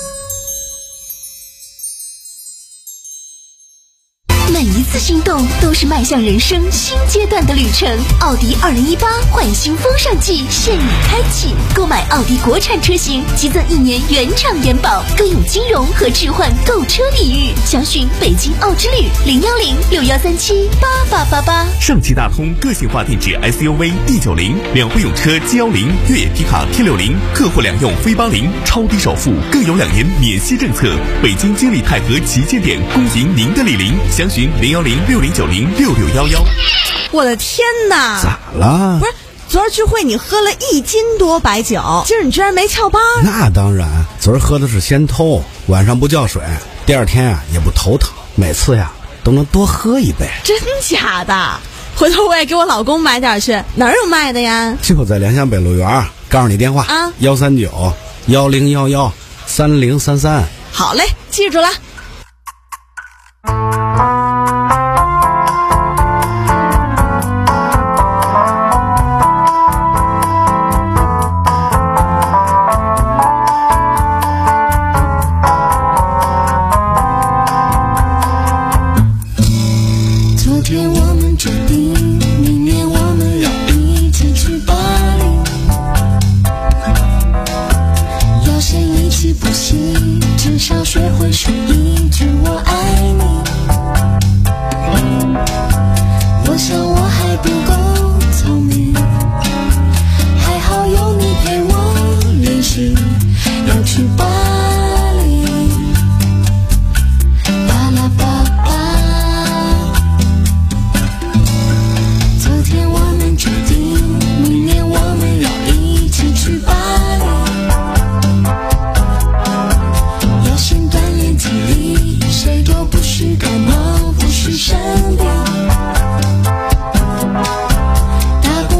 每一次心动都是就是迈向人生新阶段的旅程。奥迪二零一八焕新风尚季现已开启，购买奥迪国产车型，即赠一年原厂原保，更有金融和置换购车礼遇。详询北京奥之旅零幺零六幺三七八八八八。 上汽大通个性化定制 S U V D 九零，两会用车 G 幺零，越野皮卡 T 六零，客户两用飞八零，超低首付，更有两年免息政策。北京金利泰和旗舰店恭迎您的莅临，详询零幺零六零九零六六幺幺。 我的天哪！ 咋了？ 不是，昨儿聚会你喝了一斤多白酒，今儿你居然没翘班？ 那当然，昨儿喝的是先偷，晚上不叫水，第二天啊也不头疼，每次呀都能多喝一杯。 真假的？回头我也给我老公买点去，哪儿有卖的呀？ 就在良乡北路园，告诉你电话啊，幺三九幺零幺幺三零三三。 好嘞，记住了。 打过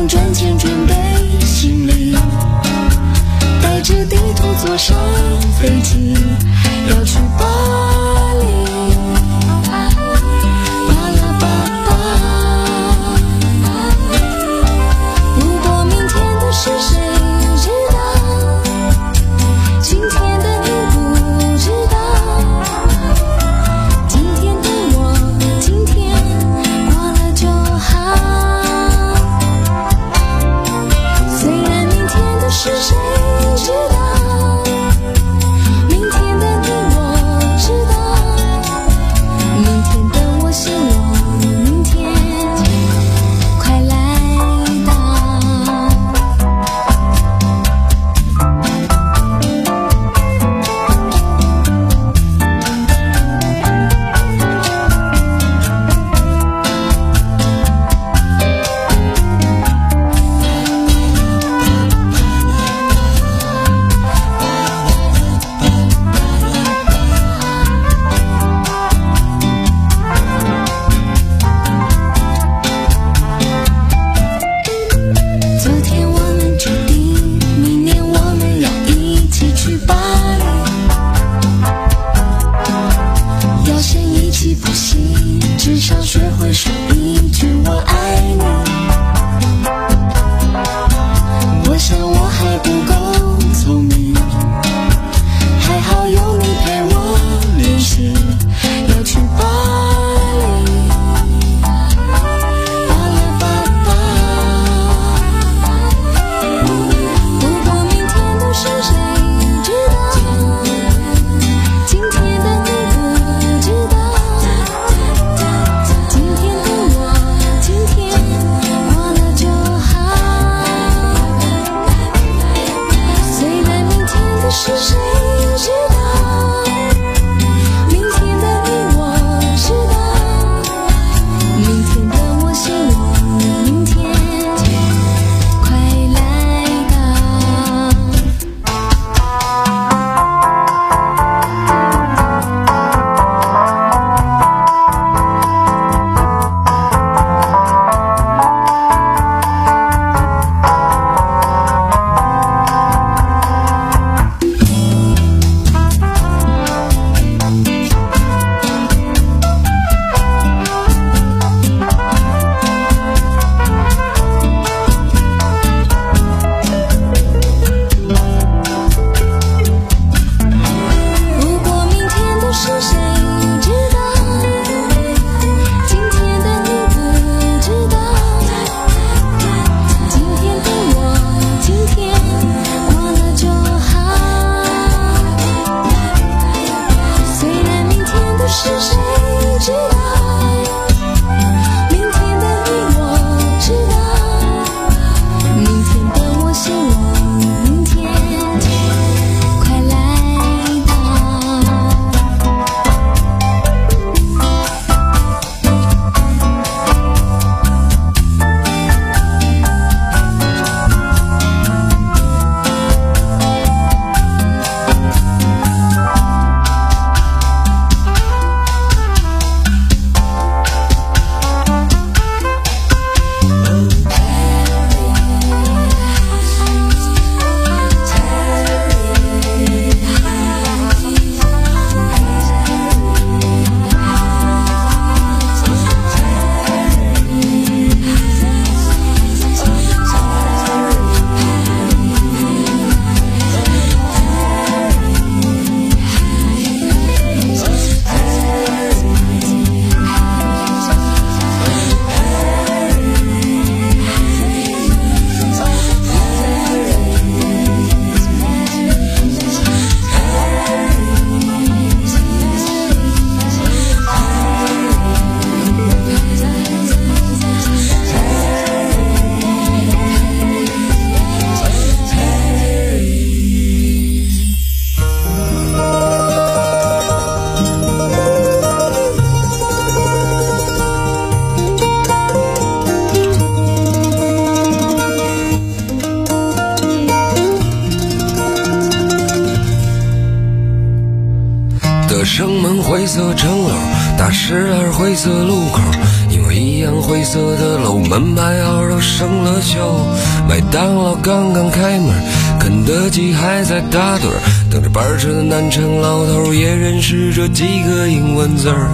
灰色城楼，大十二灰色路口，因为一样灰色的楼，门牌号都生了锈。麦当劳刚刚开门，肯德基还在打盹，等着班车的南城老头也认识这几个英文字儿。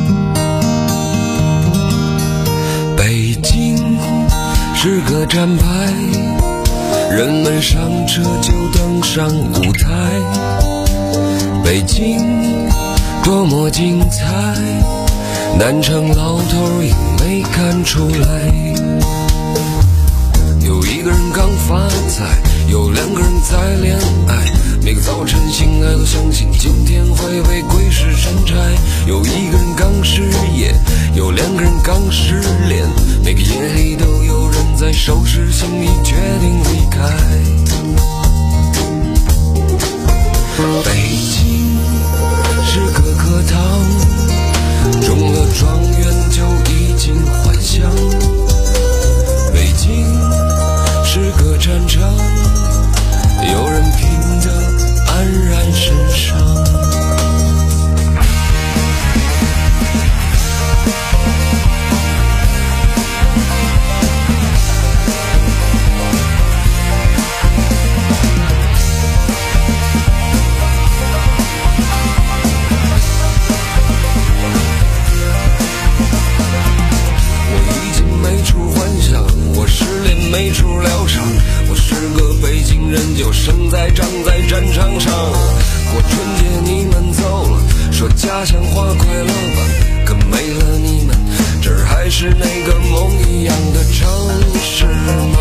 北京是个站牌，人们上车就登上舞台。北京多么精彩，南城老头也没看出来。有一个人刚发财，有两个人在恋爱，每个早晨醒来都相信今天会被鬼使神差。有一个人刚失业，有两个人刚失恋，每个夜里都有人在收拾行李决定离开。北京是个课堂，中了状元就已经幻想。北京是个战场，有人拼得黯然神伤。没处疗伤，我是个北京人，就生在长在战场上。过春节你们走了，说家乡话快乐吧，可没了你们，这儿还是那个梦一样的城市吗？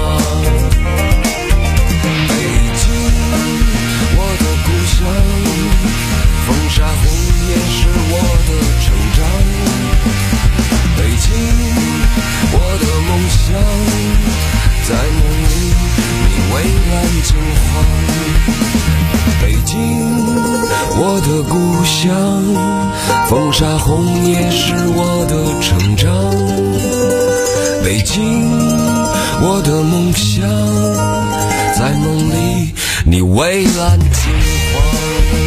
北京，我的故乡，风沙红也是我的成长。北京，我的梦想，在梦里你蔚蓝金黄。北京，我的故乡，风沙红也是我的成长。北京，我的梦想，在梦里你蔚蓝金黄。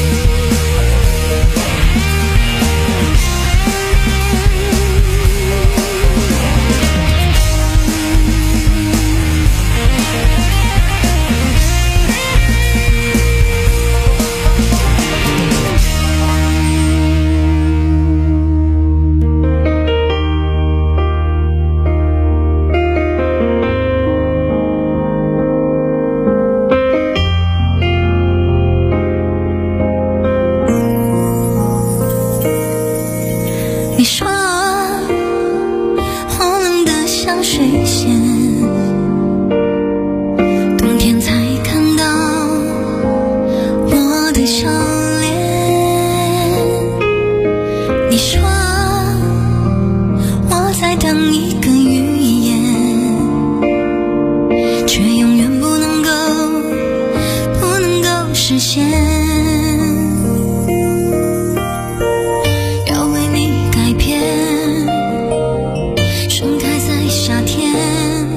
你说我冷得像水仙，冬天才看到我的笑脸。你说我在等一个预言，却永远不能够不能够实现。要为你改变，盛开在夏天。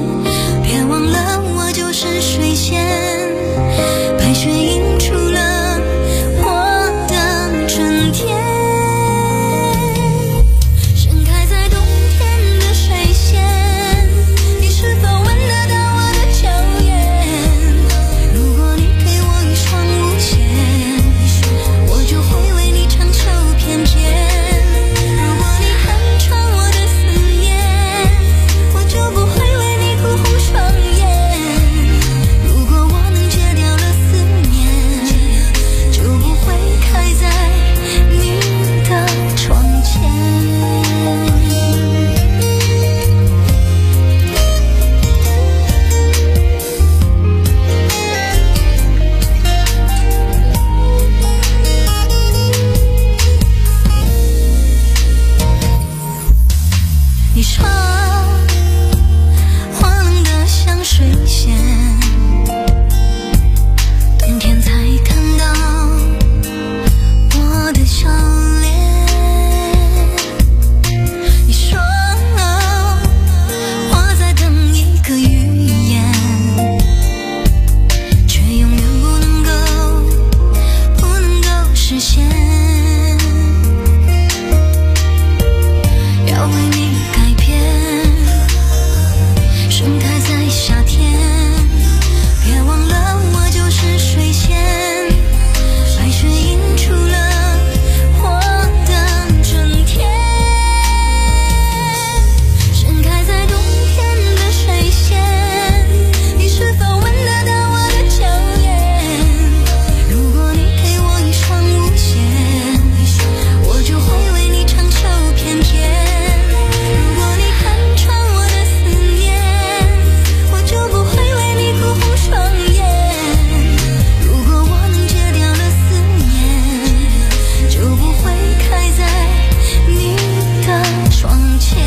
盛开在夏天，别忘了我就是水仙，白雪映出了我的春天。盛开在冬天的水仙，你是否闻得到我的娇艳？如果你给我一双无限，我就会为你长袖翩翩。如果你看穿我的思念，我就不会为你哭红双眼。如果我能戒掉了思念，就不会开在你的窗前。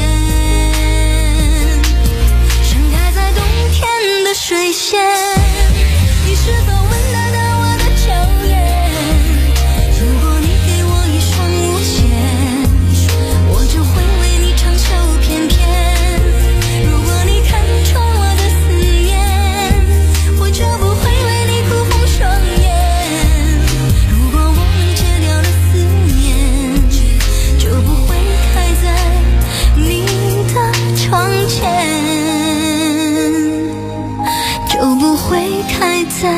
盛开在冬天的水仙，你是否闻得到我的娇艳？如果你给我一双无限，我就会为你长袖翩翩。如果你看穿我的思念，我就不会为你哭红双眼。如果我能戒掉了思念，就不会开在你的窗前，就不会开在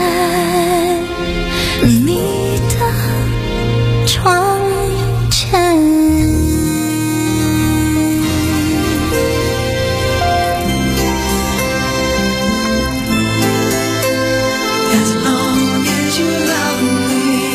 你的窗前。 As long as you love me,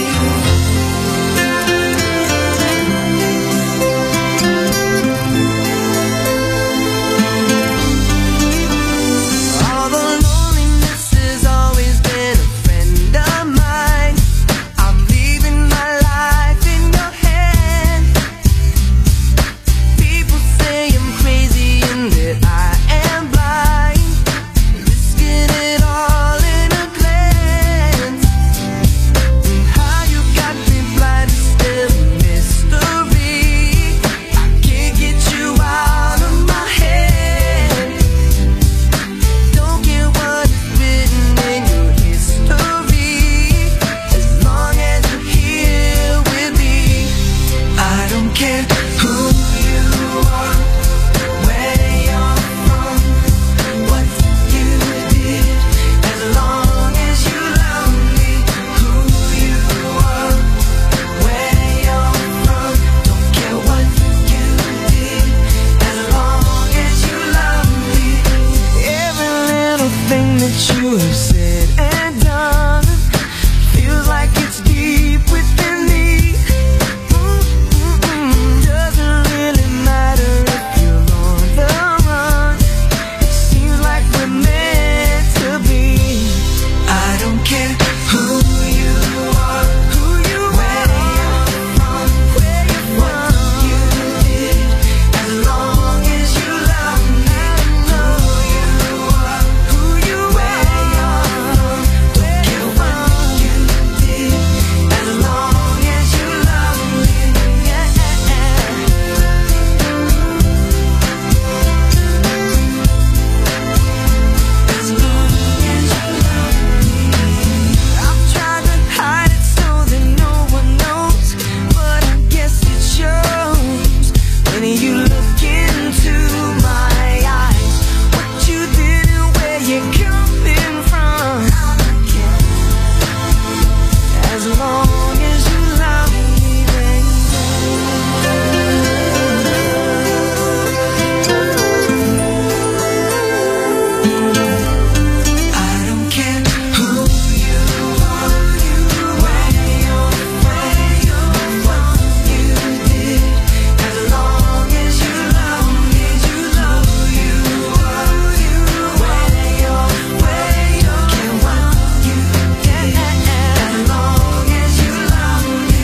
although loneliness has always been a friend of mine, I'm leaving my life in your hand. People say I'm crazy and that I am blind, risking it all in a glance. And how you got me blind is still a mystery. I can't get you out of my head. Don't care what is written in your history, as long as you're here with me. I don't care who you are, where you're from, what you did, as long as you love me. Who you are, where you're from, don't care what you did, as long as you love me. Every little thing that you have said and done feels like it's deep within me. Mm-mm-mm. Doesn't really matter if you're on the run, it seems like we're meant to be. I don't care who you are, who you where you're from, where you're from, what you did, as long as you love me. Who you are, who you where you're from, don't care what you did, as long as you love me. Yeah. As long as you love me. I've tried to hide it so that no one knows, but I guess it shows when you look into my eyes. What you did and where you're coming from, as long as you love me, I don't care who you are, where you're from, what you did, as long as you love me. Who you are, where you're, where you're, care what you did, as long as you love me.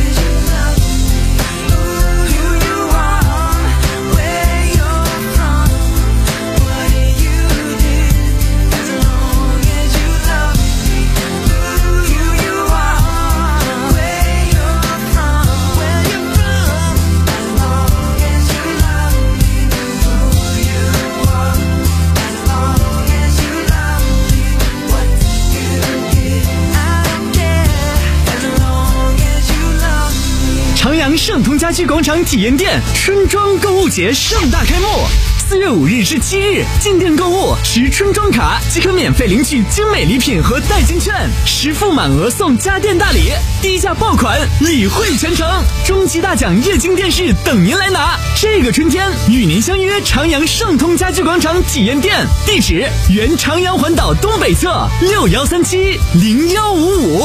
Who you are, where you're from, what you did, as long as you love me. Who you are, where you're from, where you're from, as long as you love me. Who you are, as long as you love me. What you did, I don't care, as long as you love me. 长阳盛通家居广场体验店春装购物节盛大开幕。 四月五日至七日，进店购物持春装卡即可免费领取精美礼品和代金券，实付满额送家电大礼，低价爆款，礼惠全程，终极大奖液晶电视等您来拿。这个春天与您相约长阳盛通家居广场体验店，地址原长阳环岛东北侧六幺三七零幺五五。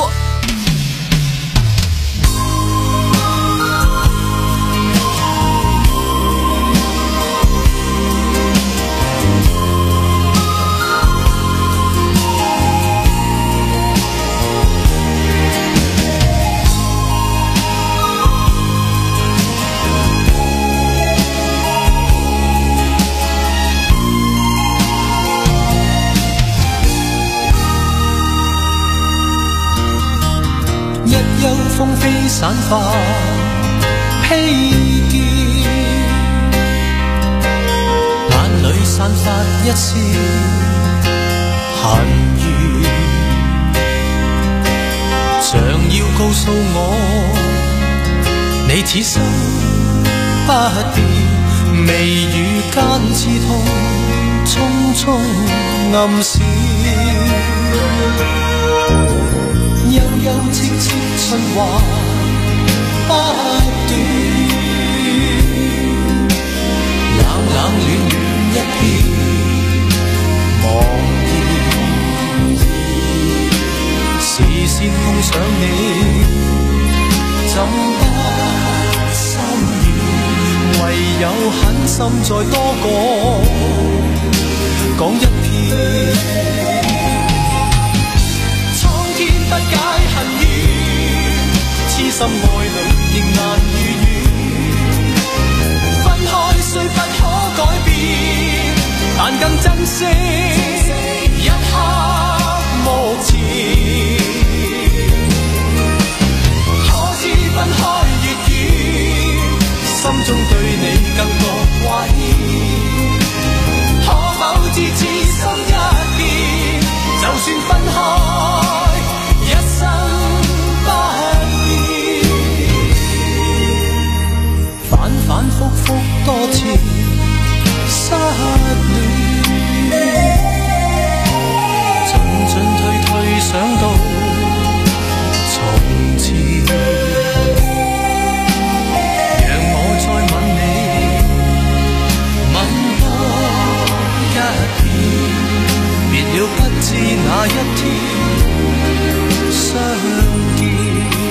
風飛散發披肩，眼裏散發一絲恨怨，想要告訴我，你此生不變，眉宇間刺痛，匆匆暗閃。悠悠戚戚春華不斷，冷冷暖暖一片茫然，視線碰上你，怎不心軟？唯有狠心再多講講一遍。不解恨怨，痴心愛侶仍難如願。分開雖不可改變，但更珍惜一刻目前。可知分開越遠，心中對你更覺懷念。可否知此心一變，就算分開反复复多次失戀，進進退退想到從前，讓我再吻你，吻多一遍，別了不知哪一天相見。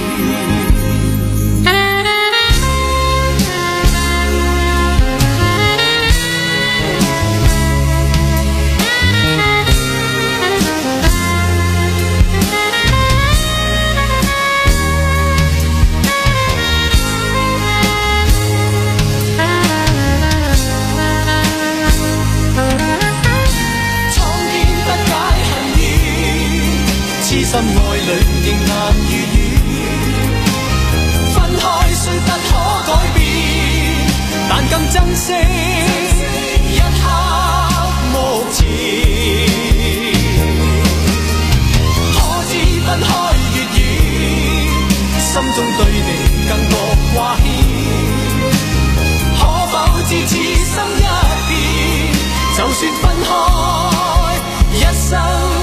心愛侶仍難如願，分開雖不可改變，但更珍惜一刻目前。可知分開越遠，心中對你更覺掛牽。可否知此心一變，就算分開一生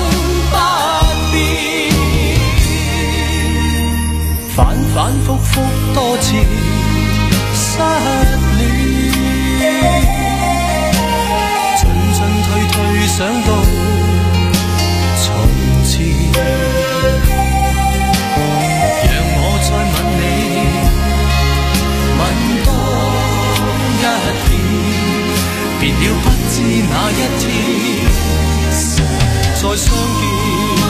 反反复复多次失戀，進進退退想到從前，讓我再吻你，吻多一遍，別了不知哪一天再相見。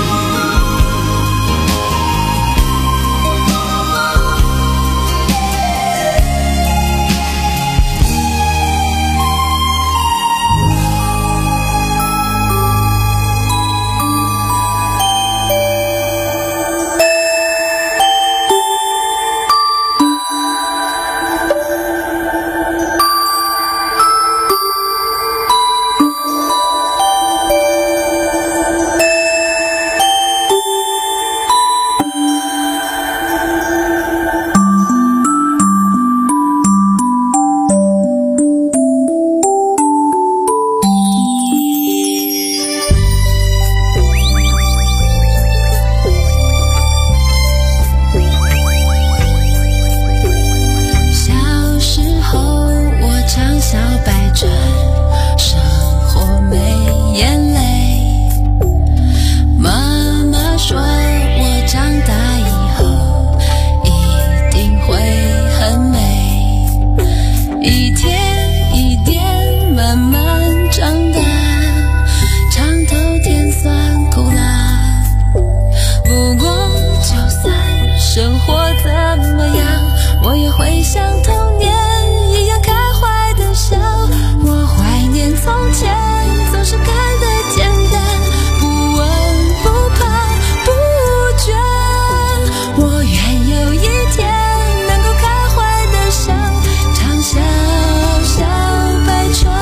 一天一点慢慢长大，尝透甜酸苦辣。不过就算生活怎么样，我也会像童年一样开怀的笑。我怀念从前总是看得简单，不问不怕不倦。我愿有一天能够开怀的笑，唱小小白船。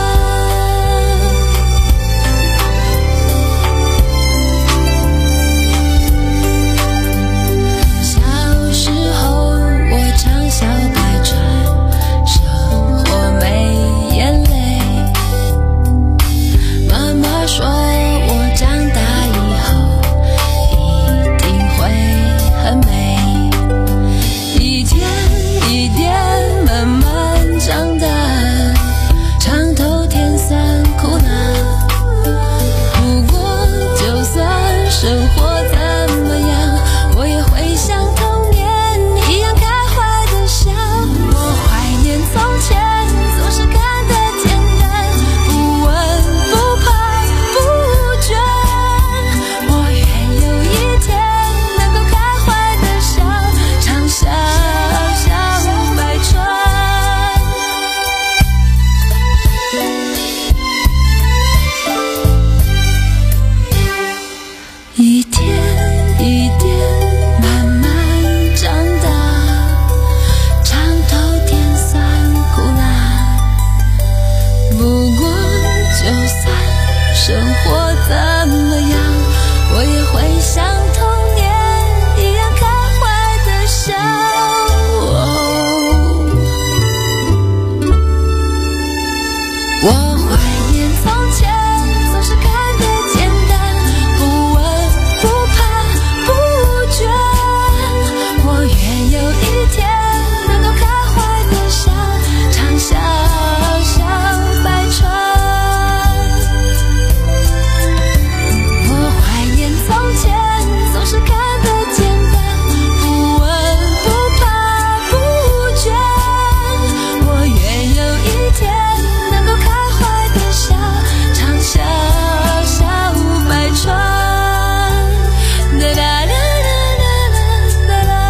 小时候我唱小白船，生活没眼泪。妈妈说我长大以后一定会很美。一天一点慢慢长大，尝透甜酸苦辣。不过就算生活怎么样，我也会像童年一样开怀的笑。我怀念从前总是看得简单，不问不怕不倦。我愿有一天能够开怀的笑，唱小小白船。一天一点慢慢长大，尝透甜酸苦辣。不过就算生活怎么样，我也会像童年一样开怀的笑。我怀念从前总是看得简单，不问不怕不倦。我愿有一天能够开怀的笑，唱小小白船。我怀念从前总是看得简单，不问不怕不倦。我愿有一天能够开怀的笑，唱小小白船。哒哒哒哒哒哒哒。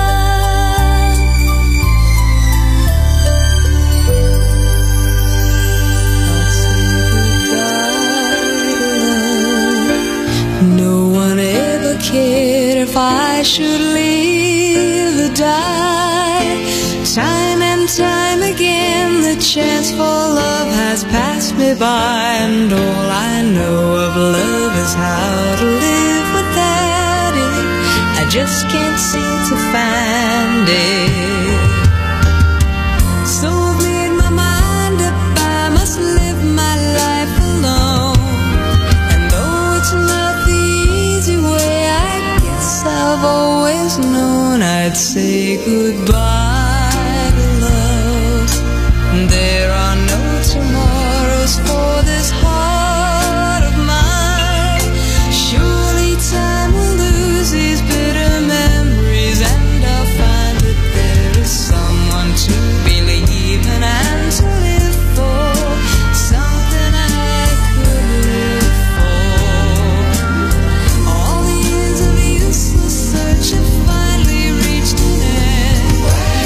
No one ever cared if I should live or die. Time and time again the chance for love has passed me by, and all I know of love is how to live without it. I just can't seem to find it. So I've made my mind up, I must live my life alone. And though it's not the easy way, I guess I've always known I'd say goodbye to love. There are no tomorrows for this heart of mine. Surely time will lose these bitter memories, and I'll find that there is someone to believe in and to live for, something I could live for. All the years of useless search have finally reached an end.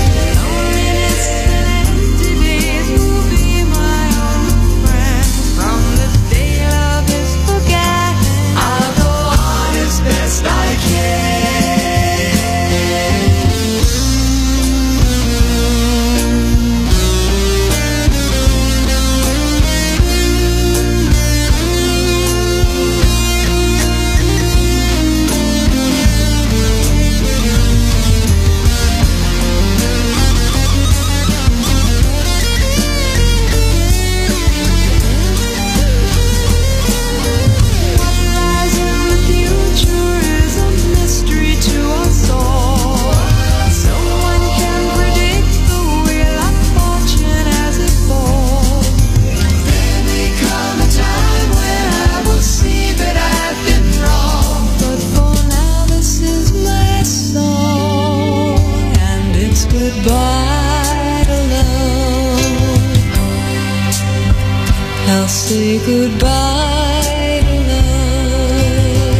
goodbye to love.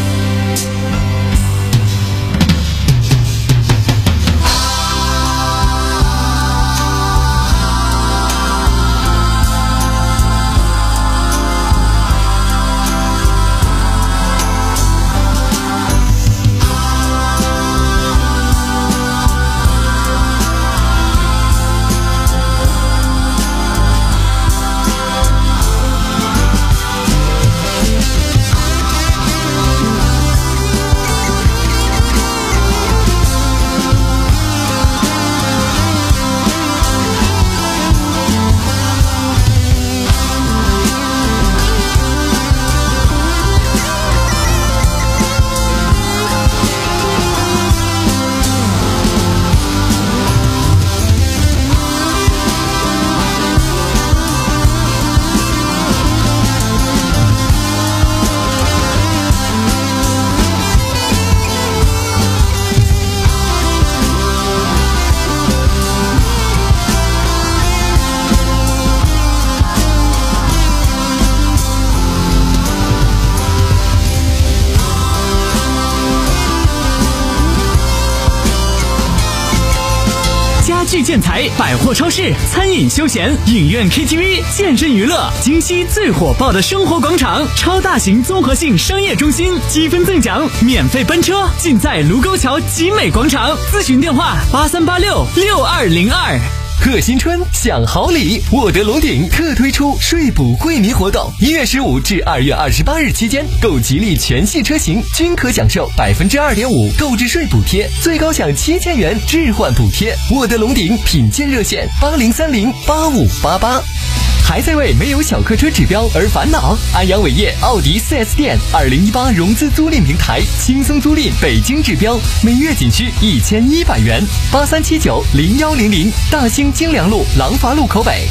具建材、百货超市、餐饮休闲、影院 K T V、健身娱乐，京西最火爆的生活广场，超大型综合性商业中心，积分赠奖，免费班车，尽在卢沟桥集美广场。咨询电话：八三八六六二零二。 贺新春享好礼，沃德龙鼎特推出税补惠民活动，一月十五至二月二十八日期间，购吉利全系车型均可享受百分之二点五购置税补贴，最高享七千元置换补贴。沃德龙鼎品鉴热线：八零三零八五八八。还在为没有小客车指标而烦恼？安阳伟业奥迪 四 S 店二零一八融资租赁平台，轻松租赁北京指标，每月仅需一千一百元。八三七九零幺零零，大兴京良路廊坊路口北。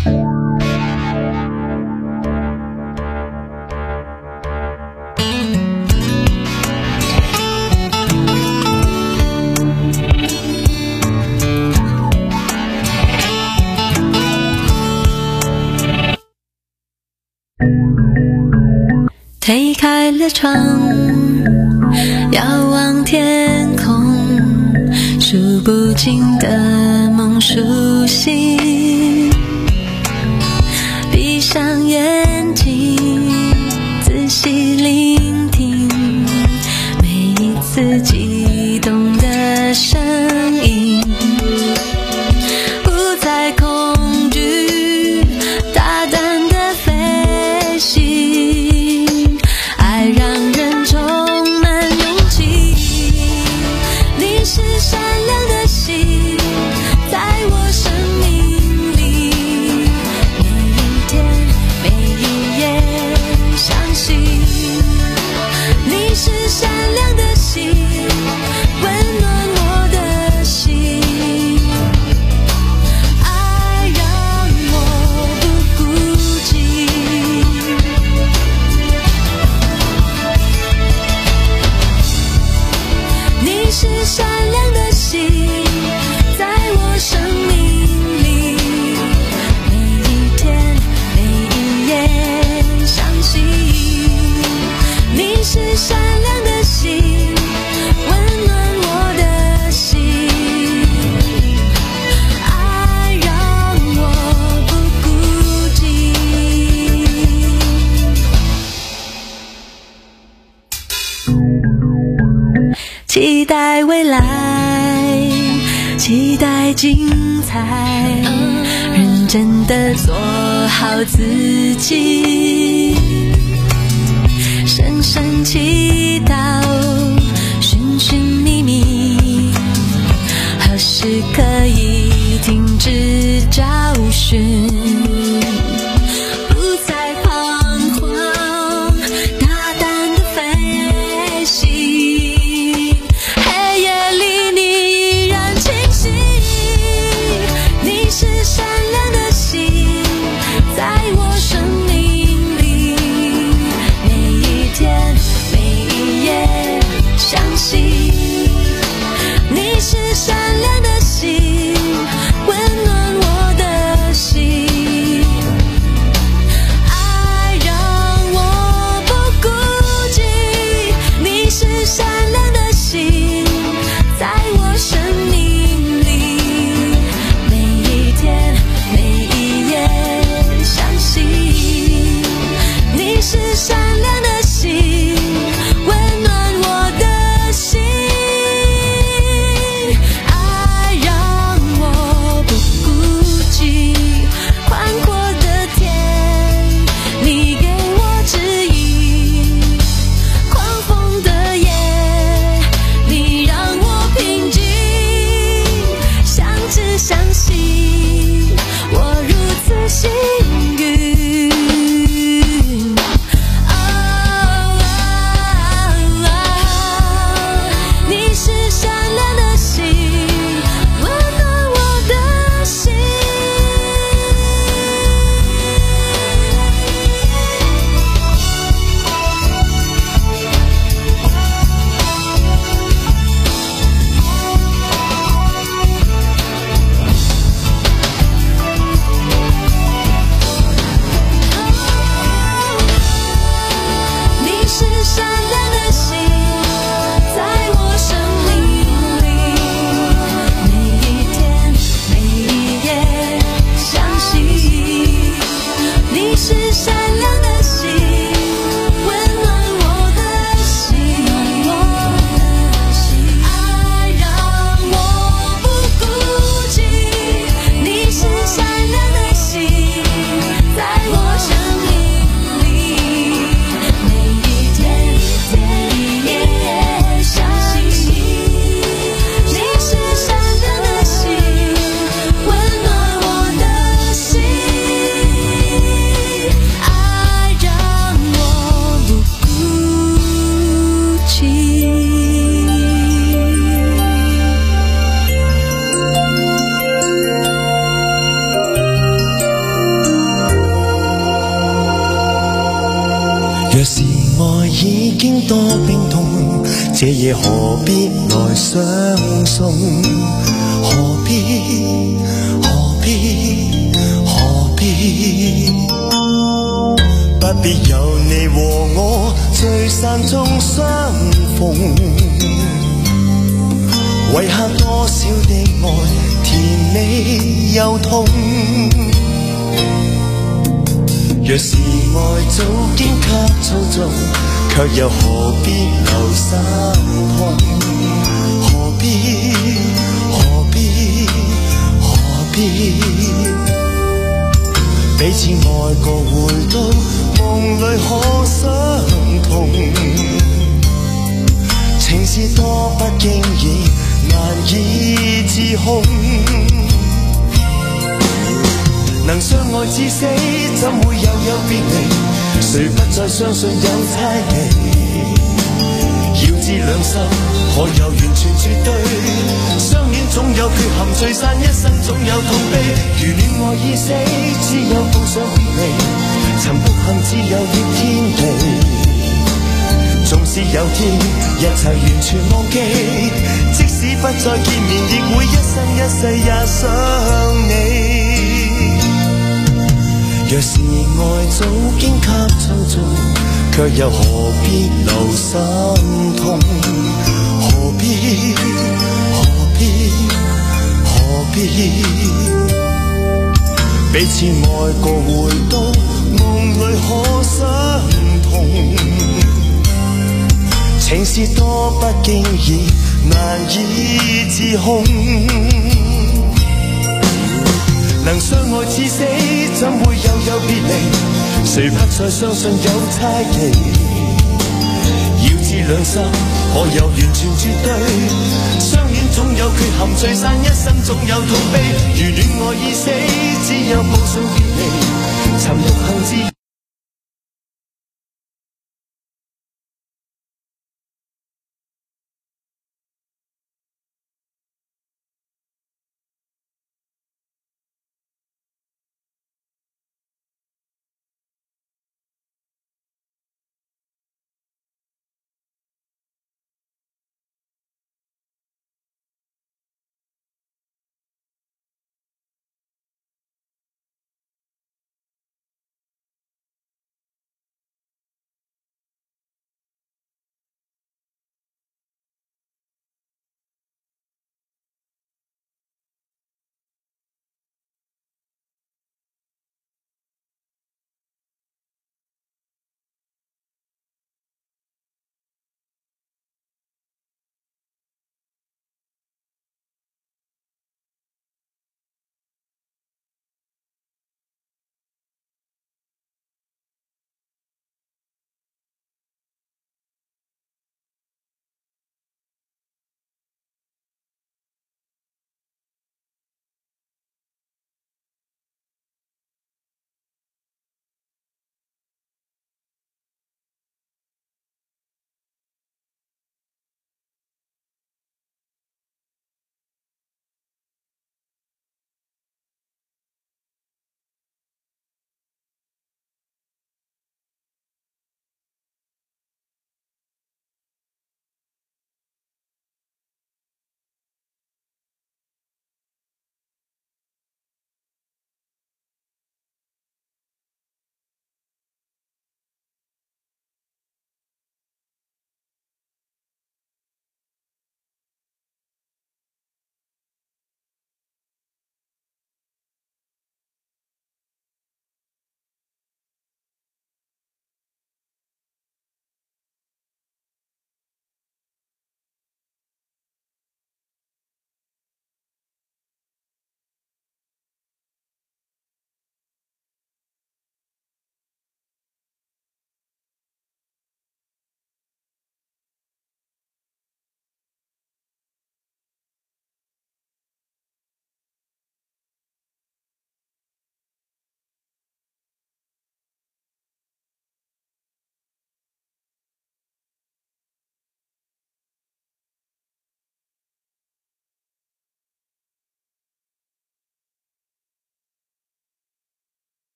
推开了窗，遥望天空，数不尽的梦苏醒。闭上眼睛，仔细聆听每一次激动的声音，不再恐惧，大胆的飞行，爱让人充满勇气。你是善良的心，在我生命里，每一天每一夜相信。你是善良的心，温暖我的心，爱让我不孤寂。你是善良的心，在我生命里，每一天每一夜相信。你是善良的心，温暖我的心，爱让我不孤寂。期待未来，期待精彩，认真的做好自己，深深祈祷，寻寻觅觅，何时可以停止找寻，不再彷徨，大胆的飞行。黑夜里你依然清晰，你是善良的心，在我生命里，每一天每經多冰凍，這夜何必來相送？何必何必何必？不必有你和我聚散中相逢，遺下多少的愛甜美又痛。若是愛早經給操縱，卻又何必留心痛？何必何必何必？彼此愛過回到夢裏可相同，情是多不經意難以自控。能相愛至死，怎會又有別離？誰不再相信有猜忌？要知兩心可有完全絕對？相戀總有缺陷，聚散一生總有痛悲。如戀愛已死，只有碰上別離。曾獨行自由亦天地。縱使有天一切完全忘記，即使不再見面，亦會一生一世也想你。若是愛早經給操縱，卻又何必留心痛？何必何必何必？彼此愛過回到夢裏可相同，情是多不經意難以自控。能相愛至死，怎會又有別離？誰不再相信有猜忌？要知兩心可有完全絕對？相戀總有缺陷，聚散一生總有痛悲。如戀愛已死，只有報信別離。曾獨行自